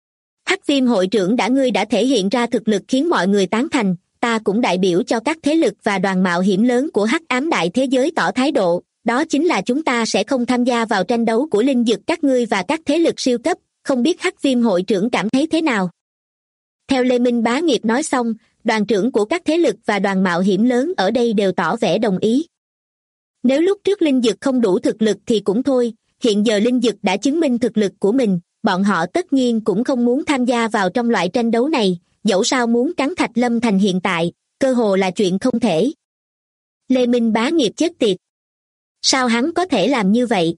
Hắc Viêm hội trưởng ngươi đã thể hiện ra thực lực khiến mọi người tán thành, ta cũng đại biểu cho các thế lực và đoàn mạo hiểm lớn của hắc ám đại thế giới tỏ thái độ, đó chính là chúng ta sẽ không tham gia vào tranh đấu của Linh Dực các ngươi và các thế lực siêu cấp, không biết Hắc Viêm hội trưởng cảm thấy thế nào. Theo Lê Minh Bá Nghiệp nói xong, đoàn trưởng của các thế lực và đoàn mạo hiểm lớn ở đây đều tỏ vẻ đồng ý. Nếu lúc trước Linh Dực không đủ thực lực thì cũng thôi, hiện giờ Linh Dực đã chứng minh thực lực của mình, bọn họ tất nhiên cũng không muốn tham gia vào trong loại tranh đấu này, dẫu sao muốn cắn Thạch Lâm Thành hiện tại, cơ hồ là chuyện không thể. Lê Minh Bá Nghiệp chết tiệt. Sao hắn có thể làm như vậy?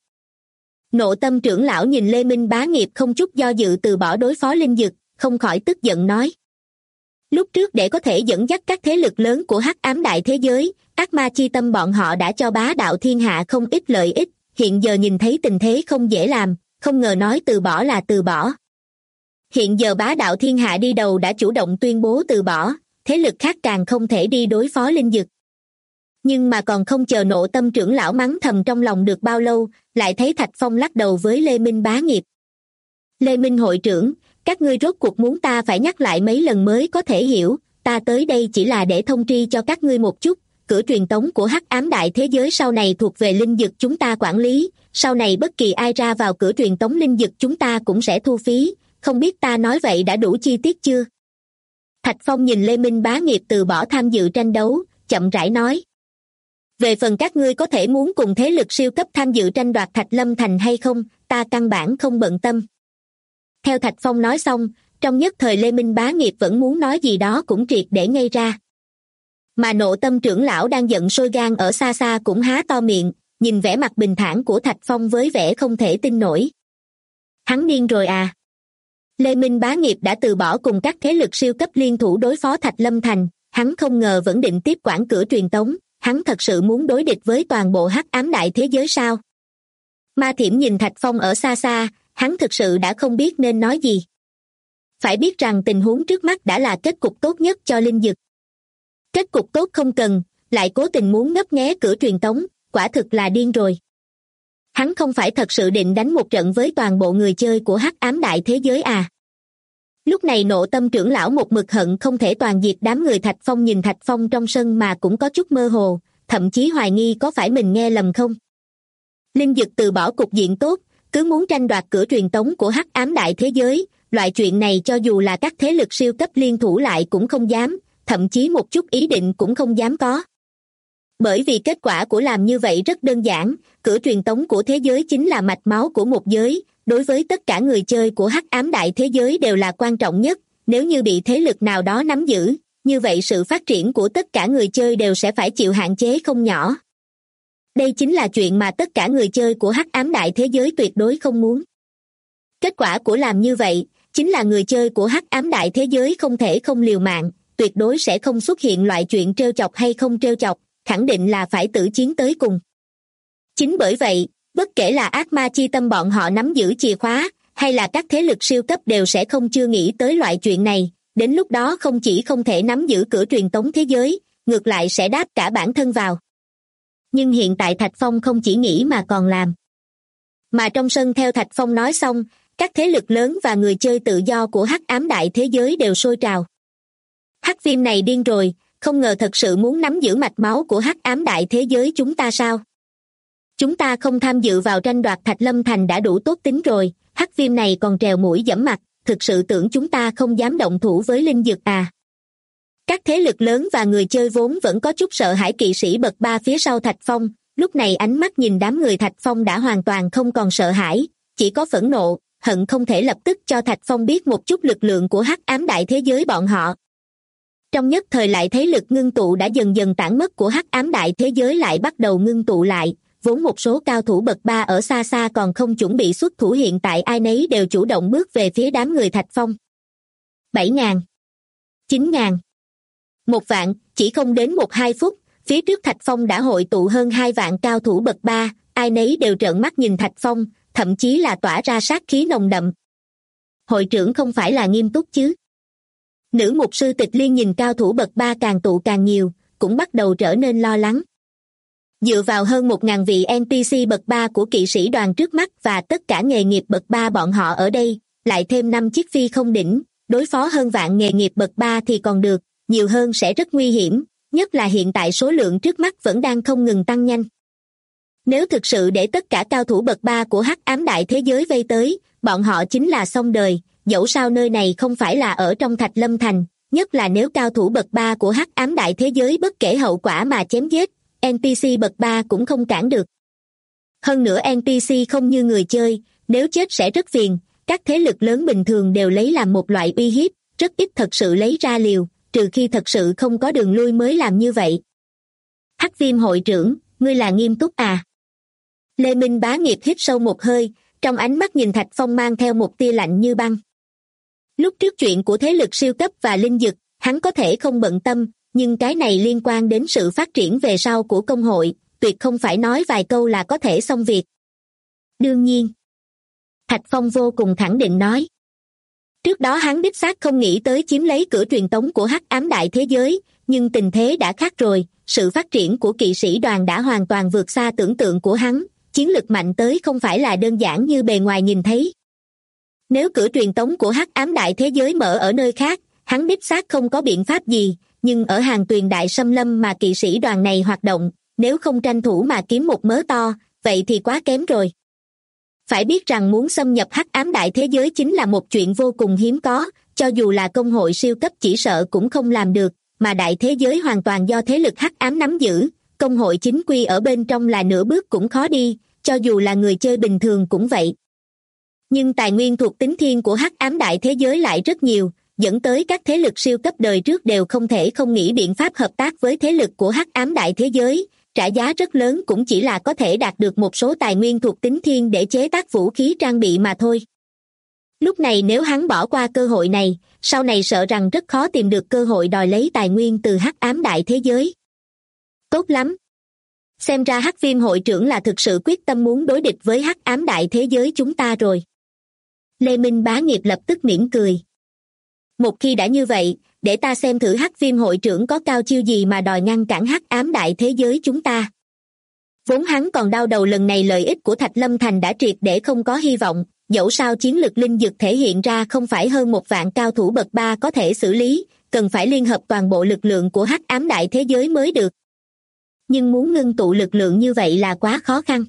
Nộ Tâm trưởng lão nhìn Lê Minh Bá Nghiệp không chút do dự từ bỏ đối phó Linh Dực, không khỏi tức giận nói. Lúc trước để có thể dẫn dắt các thế lực lớn của Hắc Ám Đại Thế Giới, ác ma chi tâm bọn họ đã cho bá đạo thiên hạ không ít lợi ích, hiện giờ nhìn thấy tình thế không dễ làm, không ngờ nói từ bỏ là từ bỏ. Hiện giờ bá đạo thiên hạ đi đầu đã chủ động tuyên bố từ bỏ, thế lực khác càng không thể đi đối phó Linh Dực. Nhưng mà còn không chờ Nộ Tâm trưởng lão mắng thầm trong lòng được bao lâu, lại thấy Thạch Phong lắc đầu với Lê Minh Bá Nghiệp. Lê Minh hội trưởng, các ngươi rốt cuộc muốn ta phải nhắc lại mấy lần mới có thể hiểu, ta tới đây chỉ là để thông tri cho các ngươi một chút, cửa truyền tống của Hắc Ám Đại Thế Giới sau này thuộc về Linh Dực chúng ta quản lý, sau này bất kỳ ai ra vào cửa truyền tống Linh Dực chúng ta cũng sẽ thu phí, không biết ta nói vậy đã đủ chi tiết chưa? Thạch Phong nhìn Lê Minh Bá Nghiệp từ bỏ tham dự tranh đấu, chậm rãi nói. Về phần các ngươi có thể muốn cùng thế lực siêu cấp tham dự tranh đoạt Thạch Lâm Thành hay không, ta căn bản không bận tâm. Theo Thạch Phong nói xong, trong nhất thời Lê Minh Bá Nghiệp vẫn muốn nói gì đó cũng triệt để ngây ra. Mà Nộ Tâm trưởng lão đang giận sôi gan ở xa xa cũng há to miệng, nhìn vẻ mặt bình thản của Thạch Phong với vẻ không thể tin nổi. Hắn điên rồi à? Lê Minh Bá Nghiệp đã từ bỏ cùng các thế lực siêu cấp liên thủ đối phó Thạch Lâm Thành, hắn không ngờ vẫn định tiếp quản cửa truyền tống, hắn thật sự muốn đối địch với toàn bộ Hắc Ám Đại Thế Giới sao? Ma Thiểm nhìn Thạch Phong ở xa xa, hắn thực sự đã không biết nên nói gì. Phải biết rằng tình huống trước mắt đã là kết cục tốt nhất cho Linh Dực. Kết cục tốt không cần, lại cố tình muốn ngấp nghé cửa truyền tống, quả thực là điên rồi. Hắn không phải thật sự định đánh một trận với toàn bộ người chơi của Hắc Ám Đại Thế Giới à? Lúc này Nộ Tâm trưởng lão một mực hận không thể toàn diệt đám người Thạch Phong nhìn Thạch Phong trong sân mà cũng có chút mơ hồ, thậm chí hoài nghi có phải mình nghe lầm không. Linh Dực từ bỏ cục diện tốt, cứ muốn tranh đoạt cửa truyền tống của Hắc Ám Đại Thế Giới, loại chuyện này cho dù là các thế lực siêu cấp liên thủ lại cũng không dám, thậm chí một chút ý định cũng không dám có. Bởi vì kết quả của làm như vậy rất đơn giản, cửa truyền tống của thế giới chính là mạch máu của một giới, đối với tất cả người chơi của Hắc Ám Đại Thế Giới đều là quan trọng nhất, nếu như bị thế lực nào đó nắm giữ, như vậy sự phát triển của tất cả người chơi đều sẽ phải chịu hạn chế không nhỏ. Đây chính là chuyện mà tất cả người chơi của Hắc Ám Đại Thế Giới tuyệt đối không muốn. Kết quả của làm như vậy, chính là người chơi của Hắc Ám Đại Thế Giới không thể không liều mạng, tuyệt đối sẽ không xuất hiện loại chuyện trêu chọc hay không trêu chọc, khẳng định là phải tử chiến tới cùng. Chính bởi vậy, bất kể là ác ma chi tâm bọn họ nắm giữ chìa khóa, hay là các thế lực siêu cấp đều sẽ không chưa nghĩ tới loại chuyện này, đến lúc đó không chỉ không thể nắm giữ cửa truyền tống thế giới, ngược lại sẽ đáp cả bản thân vào. Nhưng hiện tại Thạch Phong không chỉ nghĩ mà còn làm. Mà trong sân theo Thạch Phong nói xong, các thế lực lớn và người chơi tự do của Hắc Ám Đại Thế Giới đều sôi trào. Hắc Viêm này điên rồi, không ngờ thật sự muốn nắm giữ mạch máu của Hắc Ám Đại Thế Giới chúng ta sao? Chúng ta không tham dự vào tranh đoạt Thạch Lâm Thành đã đủ tốt tính rồi, Hắc Viêm này còn trèo mũi giẫm mặt, thực sự tưởng chúng ta không dám động thủ với Linh Dực à? Các thế lực lớn và người chơi vốn vẫn có chút sợ hãi kỵ sĩ bậc 3 phía sau Thạch Phong, lúc này ánh mắt nhìn đám người Thạch Phong đã hoàn toàn không còn sợ hãi, chỉ có phẫn nộ, hận không thể lập tức cho Thạch Phong biết một chút lực lượng của Hắc Ám Đại Thế Giới bọn họ. Trong nhất thời lại thấy lực ngưng tụ đã dần dần tản mất của Hắc Ám Đại Thế Giới lại bắt đầu ngưng tụ lại, vốn một số cao thủ bậc 3 ở xa xa còn không chuẩn bị xuất thủ hiện tại ai nấy đều chủ động bước về phía đám người Thạch Phong. 7.000, 9.000, 1.000, chỉ không đến 1-2 phút, phía trước Thạch Phong đã hội tụ hơn 2 vạn cao thủ bậc 3, ai nấy đều trợn mắt nhìn Thạch Phong, thậm chí là tỏa ra sát khí nồng đậm. Hội trưởng không phải là nghiêm túc chứ? Nữ mục sư Tịch Liên nhìn cao thủ bậc 3 càng tụ càng nhiều, cũng bắt đầu trở nên lo lắng. Dựa vào hơn 1.000 vị NPC bậc 3 của kỵ sĩ đoàn trước mắt và tất cả nghề nghiệp bậc 3 bọn họ ở đây, lại thêm 5 chiếc phi không đỉnh, đối phó hơn vạn nghề nghiệp bậc 3 thì còn được, nhiều hơn sẽ rất nguy hiểm, nhất là hiện tại số lượng trước mắt vẫn đang không ngừng tăng nhanh. Nếu thực sự để tất cả cao thủ bậc 3 của Hắc Ám Đại Thế Giới vây tới, bọn họ chính là xong đời, dẫu sao nơi này không phải là ở trong Thạch Lâm Thành, nhất là nếu cao thủ bậc 3 của hắc ám đại thế giới bất kể hậu quả mà chém giết, NPC bậc 3 cũng không cản được. Hơn nữa NPC không như người chơi, nếu chết sẽ rất phiền, các thế lực lớn bình thường đều lấy làm một loại uy hiếp, rất ít thật sự lấy ra liều, trừ khi thật sự không có đường lui mới làm như vậy. Hắc Viêm hội trưởng, ngươi là nghiêm túc à? Lê Minh Bá Nghiệp hít sâu một hơi, trong ánh mắt nhìn Thạch Phong mang theo một tia lạnh như băng. Lúc trước chuyện của thế lực siêu cấp và linh dực, hắn có thể không bận tâm, nhưng cái này liên quan đến sự phát triển về sau của công hội, tuyệt không phải nói vài câu là có thể xong việc. Đương nhiên. Thạch Phong vô cùng khẳng định nói. Trước đó hắn đích xác không nghĩ tới chiếm lấy cửa truyền tống của hắc ám đại thế giới, nhưng tình thế đã khác rồi, sự phát triển của kỵ sĩ đoàn đã hoàn toàn vượt xa tưởng tượng của hắn, chiến lực mạnh tới không phải là đơn giản như bề ngoài nhìn thấy. Nếu cửa truyền tống của hắc ám đại thế giới mở ở nơi khác, hắn đích xác không có biện pháp gì, nhưng ở hàng tuyền đại xâm lâm mà kỵ sĩ đoàn này hoạt động, nếu không tranh thủ mà kiếm một mớ to, vậy thì quá kém rồi. Phải biết rằng muốn xâm nhập hắc ám đại thế giới chính là một chuyện vô cùng hiếm có, cho dù là công hội siêu cấp chỉ sợ cũng không làm được, mà đại thế giới hoàn toàn do thế lực hắc ám nắm giữ, công hội chính quy ở bên trong là nửa bước cũng khó đi, cho dù là người chơi bình thường cũng vậy. Nhưng tài nguyên thuộc tính thiên của hắc ám đại thế giới lại rất nhiều, dẫn tới các thế lực siêu cấp đời trước đều không thể không nghĩ biện pháp hợp tác với thế lực của hắc ám đại thế giới, trả giá rất lớn cũng chỉ là có thể đạt được một số tài nguyên thuộc tính thiên để chế tác vũ khí trang bị mà thôi. Lúc này nếu hắn bỏ qua cơ hội này, sau này sợ rằng rất khó tìm được cơ hội đòi lấy tài nguyên từ hắc ám đại thế giới. Tốt lắm. Xem ra Hắc Viêm hội trưởng là thực sự quyết tâm muốn đối địch với hắc ám đại thế giới chúng ta rồi. Lê Minh Bá Nghiệp lập tức mỉm cười. Một khi đã như vậy, để ta xem thử Hắc Viêm hội trưởng có cao chiêu gì mà đòi ngăn cản hắc ám đại thế giới chúng ta. Vốn hắn còn đau đầu lần này lợi ích của Thạch Lâm Thành đã triệt để không có hy vọng, dẫu sao chiến lực linh dực thể hiện ra không phải hơn 1 vạn cao thủ bậc 3 có thể xử lý, cần phải liên hợp toàn bộ lực lượng của hắc ám đại thế giới mới được. Nhưng muốn ngưng tụ lực lượng như vậy là quá khó khăn.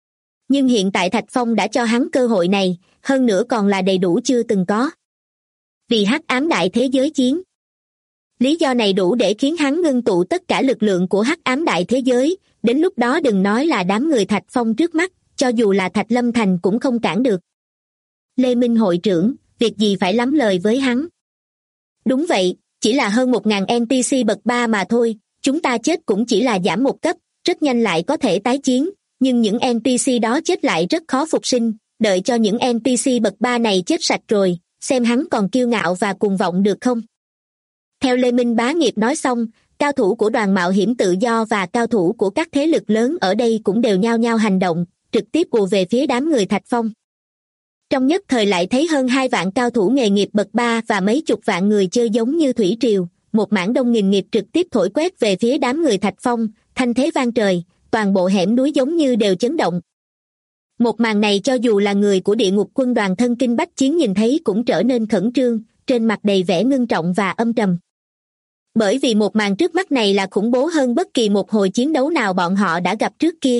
Nhưng hiện tại Thạch Phong đã cho hắn cơ hội này, hơn nữa còn là đầy đủ chưa từng có. Vì hắc ám đại thế giới chiến. Lý do này đủ để khiến hắn ngưng tụ tất cả lực lượng của hắc ám đại thế giới, đến lúc đó đừng nói là đám người Thạch Phong trước mắt, cho dù là Thạch Lâm Thành cũng không cản được. Lê Minh hội trưởng, việc gì phải lắm lời với hắn. Đúng vậy, chỉ là hơn 1.000 NPC bậc 3 mà thôi, chúng ta chết cũng chỉ là giảm một cấp, rất nhanh lại có thể tái chiến, nhưng những NPC đó chết lại rất khó phục sinh, đợi cho những NPC bậc 3 này chết sạch rồi, xem hắn còn kiêu ngạo và cuồng vọng được không. Theo Lê Minh Bá Nghiệp nói xong, cao thủ của đoàn mạo hiểm tự do và cao thủ của các thế lực lớn ở đây cũng đều nhao nhao hành động, trực tiếp ùa về phía đám người Thạch Phong. Trong nhất thời lại thấy hơn 2 vạn cao thủ nghề nghiệp bậc 3 và mấy chục vạn người chơi giống như thủy triều, một mảng đông nghìn nghịt trực tiếp thổi quét về phía đám người Thạch Phong, thanh thế vang trời, toàn bộ hẻm núi giống như đều chấn động. Một màn này cho dù là người của địa ngục quân đoàn thân kinh bách chiến nhìn thấy cũng trở nên khẩn trương, trên mặt đầy vẻ ngưng trọng và âm trầm. Bởi vì một màn trước mắt này là khủng bố hơn bất kỳ một hồi chiến đấu nào bọn họ đã gặp trước kia.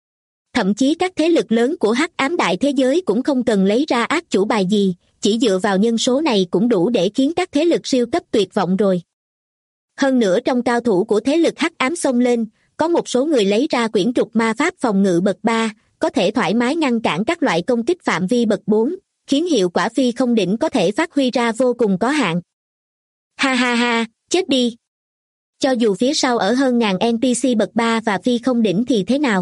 Thậm chí các thế lực lớn của hắc ám đại thế giới cũng không cần lấy ra ác chủ bài gì, chỉ dựa vào nhân số này cũng đủ để khiến các thế lực siêu cấp tuyệt vọng rồi. Hơn nữa trong cao thủ của thế lực hắc ám xông lên, có một số người lấy ra quyển trục ma pháp phòng ngự bậc 3, có thể thoải mái ngăn cản các loại công kích phạm vi bậc 4, khiến hiệu quả phi không đỉnh có thể phát huy ra vô cùng có hạn. Ha ha ha, chết đi! Cho dù phía sau ở hơn ngàn NPC bậc 3 và phi không đỉnh thì thế nào?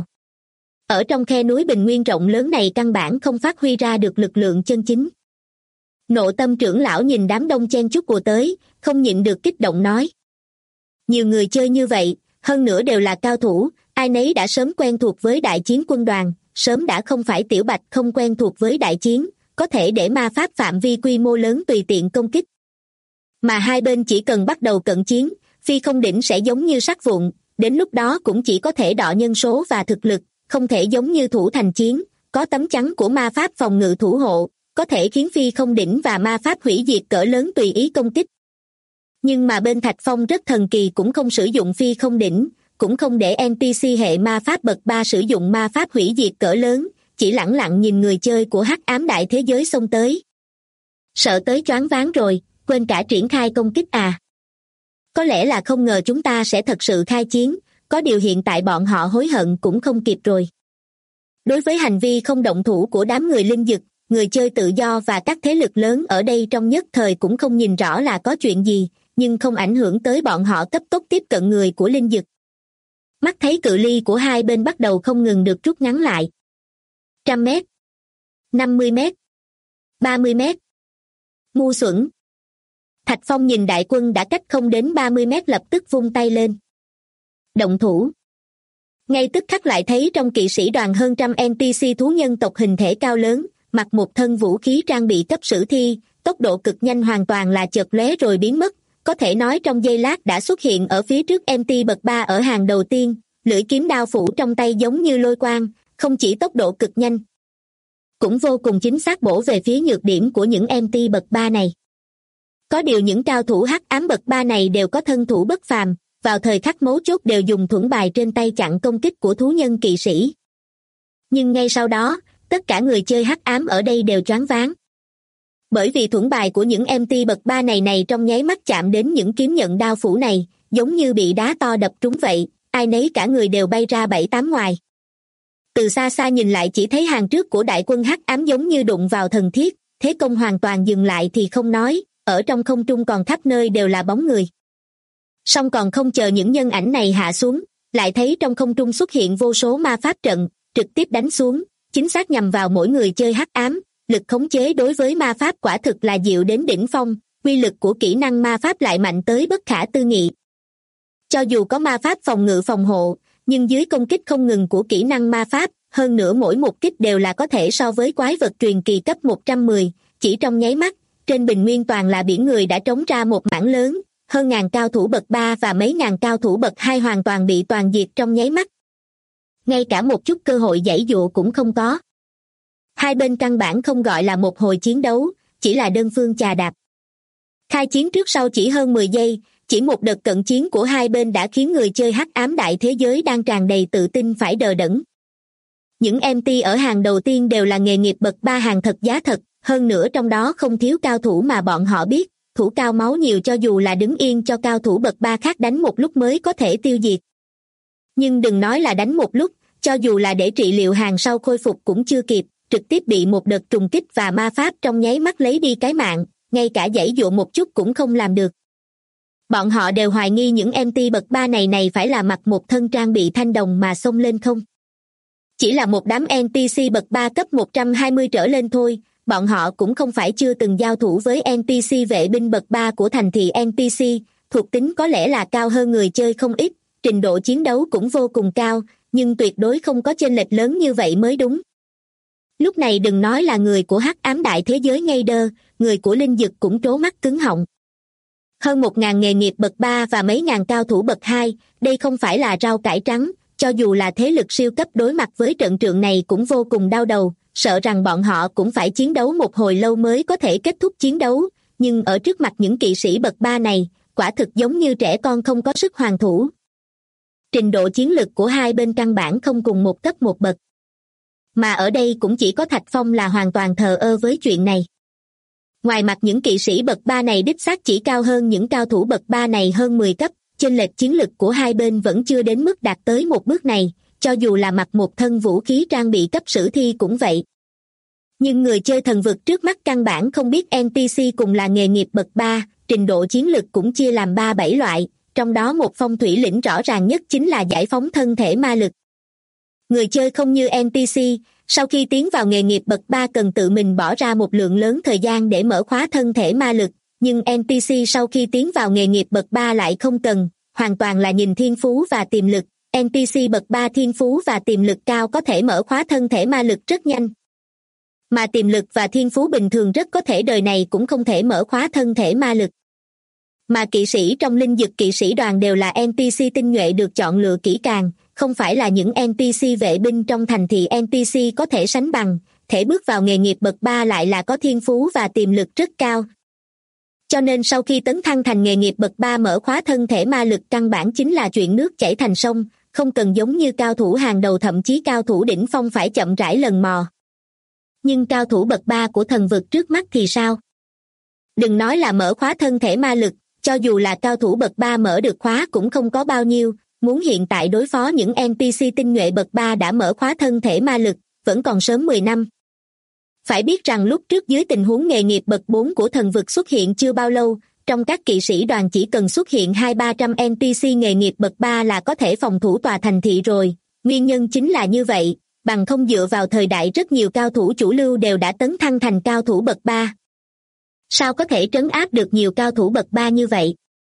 Ở trong khe núi bình nguyên rộng lớn này căn bản không phát huy ra được lực lượng chân chính. Nộ Tâm trưởng lão nhìn đám đông chen chúc của tới, không nhịn được kích động nói. Nhiều người chơi như vậy, hơn nữa đều là cao thủ, ai nấy đã sớm quen thuộc với đại chiến quân đoàn, sớm đã không phải tiểu bạch không quen thuộc với đại chiến, có thể để ma pháp phạm vi quy mô lớn tùy tiện công kích. Mà hai bên chỉ cần bắt đầu cận chiến, phi không đỉnh sẽ giống như sắt vụn, đến lúc đó cũng chỉ có thể đọ nhân số và thực lực, không thể giống như thủ thành chiến, có tấm chắn của ma pháp phòng ngự thủ hộ, có thể khiến phi không đỉnh và ma pháp hủy diệt cỡ lớn tùy ý công kích. Nhưng mà bên Thạch Phong rất thần kỳ cũng không sử dụng phi không đỉnh, cũng không để NPC hệ ma pháp bậc 3 sử dụng ma pháp hủy diệt cỡ lớn, chỉ lẳng lặng nhìn người chơi của hắc ám đại thế giới xông tới. Sợ tới choáng váng rồi, quên cả triển khai công kích à? Có lẽ là không ngờ chúng ta sẽ thật sự khai chiến, có điều hiện tại bọn họ hối hận cũng không kịp rồi. Đối với hành vi không động thủ của đám người linh dực, người chơi tự do và các thế lực lớn ở đây trong nhất thời cũng không nhìn rõ là có chuyện gì, nhưng không ảnh hưởng tới bọn họ cấp tốc tiếp cận người của linh dực. Mắt thấy cự ly của hai bên bắt đầu không ngừng được rút ngắn lại. 100 mét, 50 mét, 30 mét. Ngu xuẩn. Thạch Phong nhìn đại quân đã cách không đến 30 mét lập tức vung tay lên. Động thủ. Ngay tức khắc lại thấy trong kỵ sĩ đoàn hơn trăm NPC thú nhân tộc hình thể cao lớn, mặc một thân vũ khí trang bị cấp sử thi, tốc độ cực nhanh hoàn toàn là chợt lóe rồi biến mất, có thể nói trong giây lát đã xuất hiện ở phía trước MT bậc 3 ở hàng đầu tiên, lưỡi kiếm đao phủ trong tay giống như lôi quang, không chỉ tốc độ cực nhanh, cũng vô cùng chính xác bổ về phía nhược điểm của những MT bậc 3 này. Có điều những cao thủ hắc ám bậc 3 này đều có thân thủ bất phàm, vào thời khắc mấu chốt đều dùng thuẫn bài trên tay chặn công kích của thú nhân kỵ sĩ. Nhưng ngay sau đó, tất cả người chơi hắc ám ở đây đều choáng váng. Bởi vì thuẫn bài của những MT bậc 3 này trong nháy mắt chạm đến những kiếm nhận đao phủ này, giống như bị đá to đập trúng vậy, ai nấy cả người đều bay ra 7-8 ngoài. Từ xa xa nhìn lại chỉ thấy hàng trước của đại quân hắc ám giống như đụng vào thần thiết, thế công hoàn toàn dừng lại thì không nói, ở trong không trung còn khắp nơi đều là bóng người. Song còn không chờ những nhân ảnh này hạ xuống, lại thấy trong không trung xuất hiện vô số ma pháp trận, trực tiếp đánh xuống, chính xác nhằm vào mỗi người chơi hắc ám, lực khống chế đối với ma pháp quả thực là diệu đến đỉnh phong, uy lực của kỹ năng ma pháp lại mạnh tới bất khả tư nghị. Cho dù có ma pháp phòng ngự phòng hộ, nhưng dưới công kích không ngừng của kỹ năng ma pháp, hơn nữa mỗi một kích đều là có thể so với quái vật truyền kỳ cấp 110, chỉ trong nháy mắt, trên bình nguyên toàn là biển người đã trống ra một mảng lớn, hơn ngàn cao thủ bậc 3 và mấy ngàn cao thủ bậc 2 hoàn toàn bị toàn diệt trong nháy mắt. Ngay cả một chút cơ hội giãy dụa cũng không có. Hai bên căn bản không gọi là một hồi chiến đấu, chỉ là đơn phương chà đạp. Khai chiến trước sau chỉ hơn 10 giây, chỉ một đợt cận chiến của hai bên đã khiến người chơi hắc ám đại thế giới đang tràn đầy tự tin phải đờ đẫn. Những MT ở hàng đầu tiên đều là nghề nghiệp bậc 3 hàng thật giá thật, hơn nữa trong đó không thiếu cao thủ mà bọn họ biết, thủ cao máu nhiều cho dù là đứng yên cho cao thủ bậc 3 khác đánh một lúc mới có thể tiêu diệt. Nhưng đừng nói là đánh một lúc, cho dù là để trị liệu hàng sau khôi phục cũng chưa kịp, trực tiếp bị một đợt trùng kích và ma pháp trong nháy mắt lấy đi cái mạng, ngay cả giãy dụa một chút cũng không làm được. Bọn họ đều hoài nghi những MT bậc 3 này phải là mặc một thân trang bị thanh đồng mà xông lên không. Chỉ là một đám NPC bậc 3 cấp 120 trở lên thôi, bọn họ cũng không phải chưa từng giao thủ với NPC vệ binh bậc 3 của thành thị NPC, thuộc tính có lẽ là cao hơn người chơi không ít, trình độ chiến đấu cũng vô cùng cao, nhưng tuyệt đối không có chênh lệch lớn như vậy mới đúng. Lúc này đừng nói là người của hắc ám đại thế giới ngây đơ, người của linh dực cũng trố mắt cứng họng. Hơn 1.000 nghề nghiệp bậc 3 và mấy ngàn cao thủ bậc 2, đây không phải là rau cải trắng, cho dù là thế lực siêu cấp đối mặt với trận trượng này cũng vô cùng đau đầu, sợ rằng bọn họ cũng phải chiến đấu một hồi lâu mới có thể kết thúc chiến đấu, nhưng ở trước mặt những kỵ sĩ bậc 3 này, quả thực giống như trẻ con không có sức hoàn thủ. Trình độ chiến lực của hai bên căn bản không cùng một cấp một bậc. Mà ở đây cũng chỉ có Thạch Phong là hoàn toàn thờ ơ với chuyện này. Ngoài mặt những kỵ sĩ bậc 3 này đích xác chỉ cao hơn những cao thủ bậc 3 này hơn 10 cấp, chênh lệch chiến lực của hai bên vẫn chưa đến mức đạt tới một bước này, cho dù là mặc một thân vũ khí trang bị cấp sử thi cũng vậy. Nhưng người chơi thần vực trước mắt căn bản không biết NPC cùng là nghề nghiệp bậc 3, trình độ chiến lực cũng chia làm 3-7 loại, trong đó một phong thủy lĩnh rõ ràng nhất chính là giải phóng thân thể ma lực. Người chơi không như NPC, sau khi tiến vào nghề nghiệp bậc 3 cần tự mình bỏ ra một lượng lớn thời gian để mở khóa thân thể ma lực, nhưng NPC sau khi tiến vào nghề nghiệp bậc 3 lại không cần, hoàn toàn là nhìn thiên phú và tiềm lực. NPC bậc 3 thiên phú và tiềm lực cao có thể mở khóa thân thể ma lực rất nhanh. Mà tiềm lực và thiên phú bình thường rất có thể đời này cũng không thể mở khóa thân thể ma lực. Mà kỵ sĩ trong linh dực kỵ sĩ đoàn đều là NPC tinh nhuệ được chọn lựa kỹ càng, không phải là những NPC vệ binh trong thành thị NPC có thể sánh bằng, thể bước vào nghề nghiệp bậc 3 lại là có thiên phú và tiềm lực rất cao. Cho nên sau khi tấn thăng thành nghề nghiệp bậc 3 mở khóa thân thể ma lực căn bản chính là chuyện nước chảy thành sông, không cần giống như cao thủ hàng đầu thậm chí cao thủ đỉnh phong phải chậm rãi lần mò. Nhưng cao thủ bậc 3 của thần vực trước mắt thì sao? Đừng nói là mở khóa thân thể ma lực, cho dù là cao thủ bậc 3 mở được khóa cũng không có bao nhiêu, muốn hiện tại đối phó những NPC tinh nhuệ bậc 3 đã mở khóa thân thể ma lực, vẫn còn sớm 10 năm. Phải biết rằng lúc trước dưới tình huống nghề nghiệp bậc 4 của thần vực xuất hiện chưa bao lâu, trong các kỵ sĩ đoàn chỉ cần xuất hiện 200-300 NPC nghề nghiệp bậc 3 là có thể phòng thủ tòa thành thị rồi. Nguyên nhân chính là như vậy, bằng không dựa vào thời đại rất nhiều cao thủ chủ lưu đều đã tấn thăng thành cao thủ bậc 3. Sao có thể trấn áp được nhiều cao thủ bậc 3 như vậy?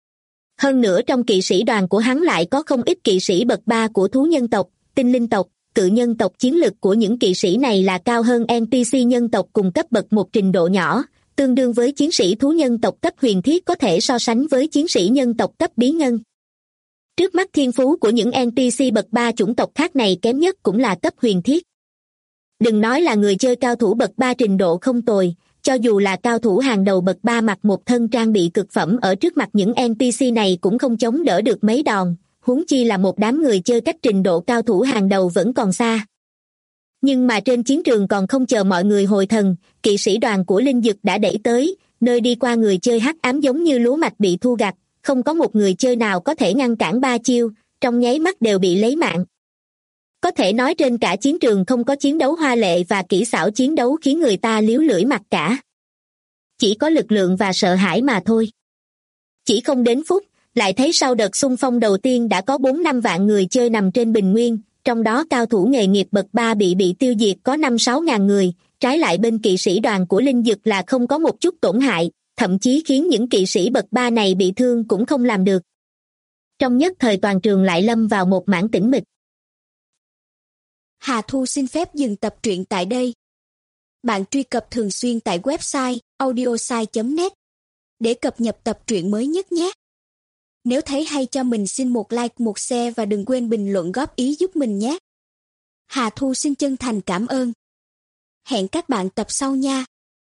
Hơn nữa trong kỵ sĩ đoàn của hắn lại có không ít kỵ sĩ bậc 3 của thú nhân tộc, tinh linh tộc, cự nhân tộc. Chiến lực của những kỵ sĩ này là cao hơn NPC nhân tộc cùng cấp bậc một trình độ nhỏ, tương đương với chiến sĩ thú nhân tộc cấp huyền thiết có thể so sánh với chiến sĩ nhân tộc cấp bí ngân. Trước mắt thiên phú của những NPC bậc 3 chủng tộc khác này kém nhất cũng là cấp huyền thiết. Đừng nói là người chơi cao thủ bậc 3 trình độ không tồi, cho dù là cao thủ hàng đầu bậc 3 mặc một thân trang bị cực phẩm ở trước mặt những NPC này cũng không chống đỡ được mấy đòn, huống chi là một đám người chơi cách trình độ cao thủ hàng đầu vẫn còn xa. Nhưng mà trên chiến trường còn không chờ mọi người hồi thần, kỵ sĩ đoàn của Linh Dực đã đẩy tới, nơi đi qua người chơi hắc ám giống như lúa mạch bị thu gặt, không có một người chơi nào có thể ngăn cản 3 chiêu, trong nháy mắt đều bị lấy mạng. Có thể nói trên cả chiến trường không có chiến đấu hoa lệ và kỹ xảo chiến đấu khiến người ta liếu lưỡi mặt cả. Chỉ có lực lượng và sợ hãi mà thôi. Chỉ không đến phút, lại thấy sau đợt xung phong đầu tiên đã có 4-5 vạn người chơi nằm trên bình nguyên, trong đó cao thủ nghề nghiệp bậc 3 bị tiêu diệt có 5-6 ngàn người, trái lại bên kỵ sĩ đoàn của Linh Dực là không có một chút tổn hại, thậm chí khiến những kỵ sĩ bậc 3 này bị thương cũng không làm được. Trong nhất thời toàn trường lại lâm vào một mảng tĩnh mịch. Hà Thu xin phép dừng tập truyện tại đây. Bạn truy cập thường xuyên tại website audiosai.net để cập nhật tập truyện mới nhất nhé. Nếu thấy hay cho mình xin một like, một share và đừng quên bình luận góp ý giúp mình nhé. Hà Thu xin chân thành cảm ơn. Hẹn các bạn tập sau nha.